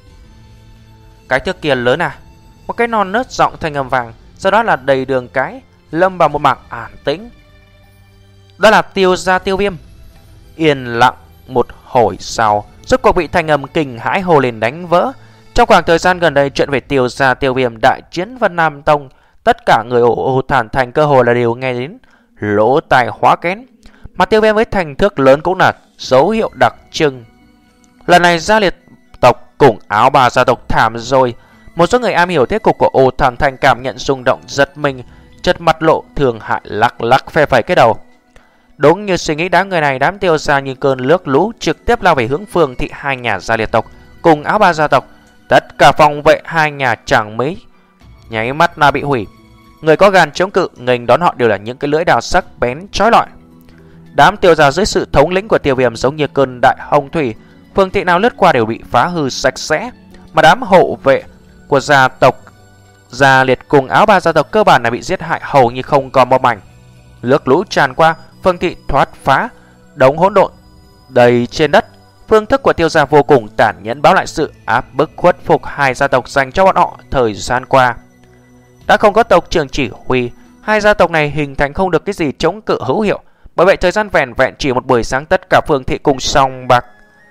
Cái thước kia lớn à? Một cái non nớt giọng thanh âm vàng, sau đó là đầy đường cái, lâm vào một mảng an tĩnh. Đó là Tiêu gia Tiêu Viêm. Yên lặng một hồi sau, rốt cuộc bị thanh âm kinh hãi hồ lên đánh vỡ. Trong khoảng thời gian gần đây, chuyện về Tiêu gia Tiêu Viêm đại chiến Vân Nam Tông, tất cả người Ô, Ô Tản Thành cơ hồ là đều nghe đến lỗ tai hóa kén. Mà Tiêu Viêm với thành thước lớn cũng là dấu hiệu đặc trưng. Lần này Gia Liệt tộc cùng Áo Ba gia tộc thảm rồi. Một số người am hiểu thế cục của Ô Tản Thành cảm nhận rung động giật mình, chật mặt lộ thường hại lắc lắc phe phẩy cái đầu. Đúng như suy nghĩ đám người này, đám Tiêu gia như cơn nước lũ trực tiếp lao về hướng phương thị hai nhà Gia Liệt tộc cùng Áo Ba gia tộc. Tất cả phòng vệ hai nhà chẳng mấy nháy mắt là bị hủy. Người có gan chống cự nghênh đón họ đều là những cái lưỡi đao sắc bén chói lọi. Đám Tiêu gia dưới sự thống lĩnh của Tiêu Viêm giống như cơn đại hồng thủy, phương thị nào lướt qua đều bị phá hư sạch sẽ. Mà đám hộ vệ của gia tộc Gia Liệt cùng Áo Ba gia tộc cơ bản là bị giết hại hầu như không còn một mảnh. Nước lũ tràn qua, phương thị thoát phá, đống hỗn độn đầy trên đất. Phương thức của Tiêu gia vô cùng tàn nhẫn, báo lại sự áp bức khuất phục hai gia tộc dành cho bọn họ thời gian qua. Đã không có tộc trưởng chỉ huy, hai gia tộc này hình thành không được cái gì chống cự hữu hiệu. Bởi vậy thời gian vẹn vẹn chỉ một buổi sáng, tất cả phương thị cùng song bạc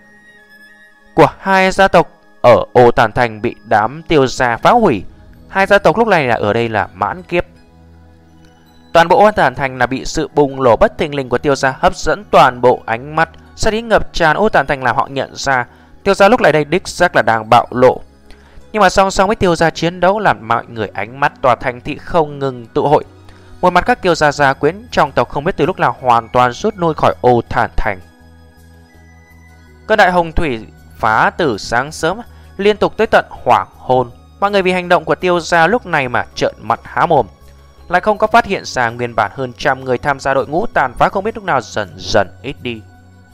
của hai gia tộc ở Ô Tản Thành bị đám Tiêu gia phá hủy. Hai gia tộc lúc này là ở đây là mãn kiếp. Toàn bộ Ô Tản Thành là bị sự bùng nổ bất thình lình của Tiêu gia hấp dẫn toàn bộ ánh mắt. Sát ý ngập tràn Ô Tản Thành làm họ nhận ra Tiêu gia lúc này đây đích xác là đang bạo lộ. Nhưng mà song song với Tiêu gia chiến đấu làm mọi người ánh mắt tòa thành thị không ngừng tụ hội. Một mặt các Tiêu gia gia quyến trong tộc không biết từ lúc nào hoàn toàn rút lui khỏi Ô Tản Thành. Cơn đại hồng thủy phá từ sáng sớm liên tục tới tận hoàng hôn. Mọi người vì hành động của Tiêu gia lúc này mà trợn mắt há mồm, lại không có phát hiện ra nguyên bản hơn trăm người tham gia đội ngũ tàn phá không biết lúc nào dần dần ít đi.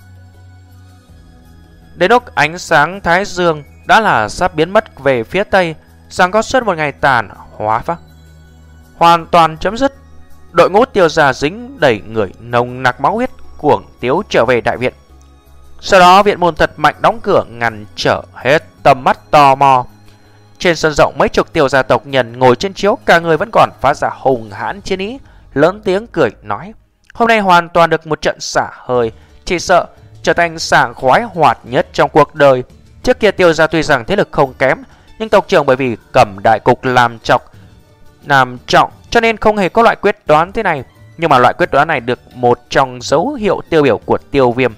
Đến lúc ánh sáng thái dương đã là sắp biến mất về phía tây, rằng có suốt một ngày tàn hóa phác hoàn toàn chấm dứt. Đội ngũ Tiêu gia dính đầy người nồng nặc máu huyết cuồng tiếu trở về đại viện. Sau đó viện môn thật mạnh đóng cửa ngăn trở hết tầm mắt tò mò. Trên sân rộng mấy chục Tiêu gia tộc nhân ngồi trên chiếu, cả người vẫn còn phát ra hùng hãn chiến ý, lớn tiếng cười nói: hôm nay hoàn toàn được một trận xả hơi, chỉ sợ trở thành sảng khoái hoạt nhất trong cuộc đời. Trước kia Tiêu gia tuy rằng thế lực không kém, nhưng tộc trưởng bởi vì cầm đại cục làm trọng làm trọng cho nên không hề có loại quyết đoán thế này. Nhưng mà loại quyết đoán này được một trong dấu hiệu tiêu biểu của Tiêu Viêm.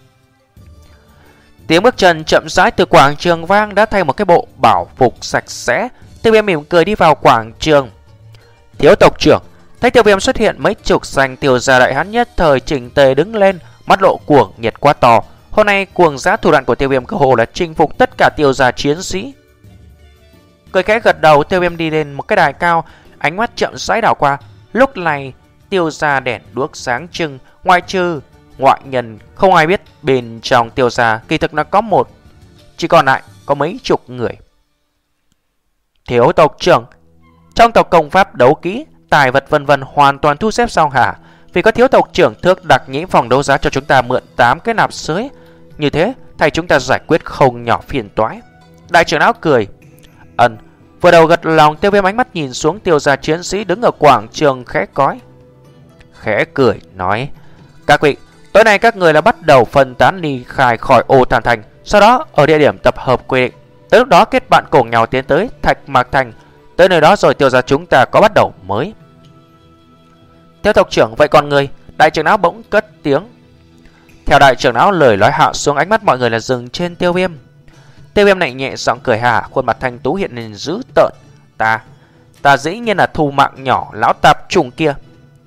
Tiếng bước chân chậm rãi từ quảng trường vang, đã thay một cái bộ bảo phục sạch sẽ. Tiêu Viêm mỉm cười đi vào quảng trường. Thiếu tộc trưởng. Thấy Tiêu Viêm xuất hiện, mấy chục danh Tiêu gia đại hán nhất thời chỉnh tề đứng lên, mắt lộ cuồng nhiệt quá to. Hôm nay cuồng giá thủ đoạn của Tiêu Viêm cơ hồ là chinh phục tất cả Tiêu gia chiến sĩ. Cười khẽ gật đầu, Tiêu Viêm đi lên một cái đài cao, ánh mắt chậm rãi đảo qua. Lúc này Tiêu gia đèn đuốc sáng trưng, ngoại trừ ngoại nhân không ai biết bên trong Tiêu gia kỳ thực nó có một, chỉ còn lại có mấy chục người. Thiếu tộc trưởng. Trong tộc công pháp đấu kỹ, tài vật vân vân hoàn toàn thu xếp xong hả? Vì có thiếu tộc trưởng thước đặc nhĩ phòng đấu giá cho chúng ta mượn tám cái nạp sới, như thế thầy chúng ta giải quyết không nhỏ phiền toái. Đại trưởng lão cười. Ân. Vừa đầu gật lòng, Tiêu Viêm ánh mắt nhìn xuống Tiêu gia chiến sĩ đứng ở quảng trường khẽ cói, khẽ cười nói: các vị, tối nay các người là bắt đầu phân tán ly khai khỏi Ô Tản Thành, sau đó ở địa điểm tập hợp quy định. Tới lúc đó kết bạn cùng nhau tiến tới Thạch Mạc Thành. Tới nơi đó rồi Tiêu gia chúng ta có bắt đầu mới. Theo tộc trưởng, vậy còn người? Đại trưởng lão bỗng cất tiếng. Theo đại trưởng lão lời nói hạ xuống, ánh mắt mọi người là dừng trên Tiêu Viêm. Tiêu Viêm này nhẹ giọng cười hà, khuôn mặt thanh tú hiện lên dữ tợn. Ta, ta dĩ nhiên là thù mạng nhỏ lão tạp trùng kia.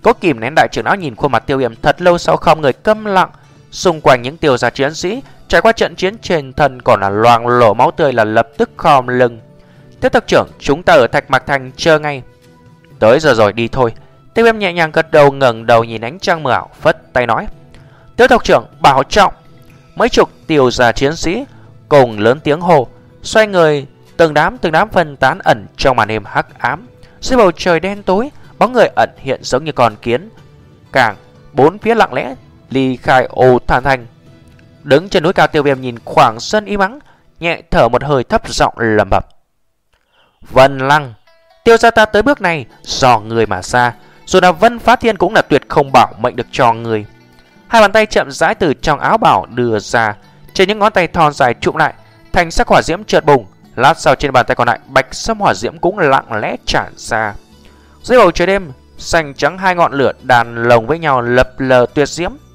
Cố kìm nén đại trưởng lão nhìn khuôn mặt Tiêu Viêm thật lâu sau không người câm lặng. Xung quanh những tiêu gia chiến sĩ trải qua trận chiến trên thân còn là loang lổ máu tươi là lập tức khom lưng. Tiếp tộc trưởng, chúng ta ở Thạch Mạc Thành chờ ngay. Tới giờ rồi, đi thôi. Tiêu Viêm nhẹ nhàng gật đầu, ngẩng đầu nhìn ánh trăng mờ ảo, phất tay nói: Tiếp tộc trưởng bảo trọng. Mấy chục tiêu gia chiến sĩ cùng lớn tiếng hô, xoay người, từng đám từng đám phân tán ẩn trong màn đêm hắc ám. Dưới bầu trời đen tối, bóng người ẩn hiện giống như con kiến, càng bốn phía lặng lẽ ly khai ô Than Thành. Đứng trên núi cao, Tiêu Viêm nhìn khoảng sân im ắng, nhẹ thở một hơi, thấp giọng lẩm bẩm: Vân Lăng, Tiêu gia ta tới bước này do người mà ra, dù là Vân Phá Thiên cũng là tuyệt không bảo mệnh được cho người. Hai bàn tay chậm rãi từ trong áo bào đưa ra, trên những ngón tay thon dài trụm lại, thành sắc hỏa diễm chợt bùng. Lát sau trên bàn tay còn lại, bạch sâm hỏa diễm cũng lặng lẽ tràn ra. Dưới bầu trời đêm xanh trắng, hai ngọn lửa đàn lồng với nhau lập lờ tuyệt diễm.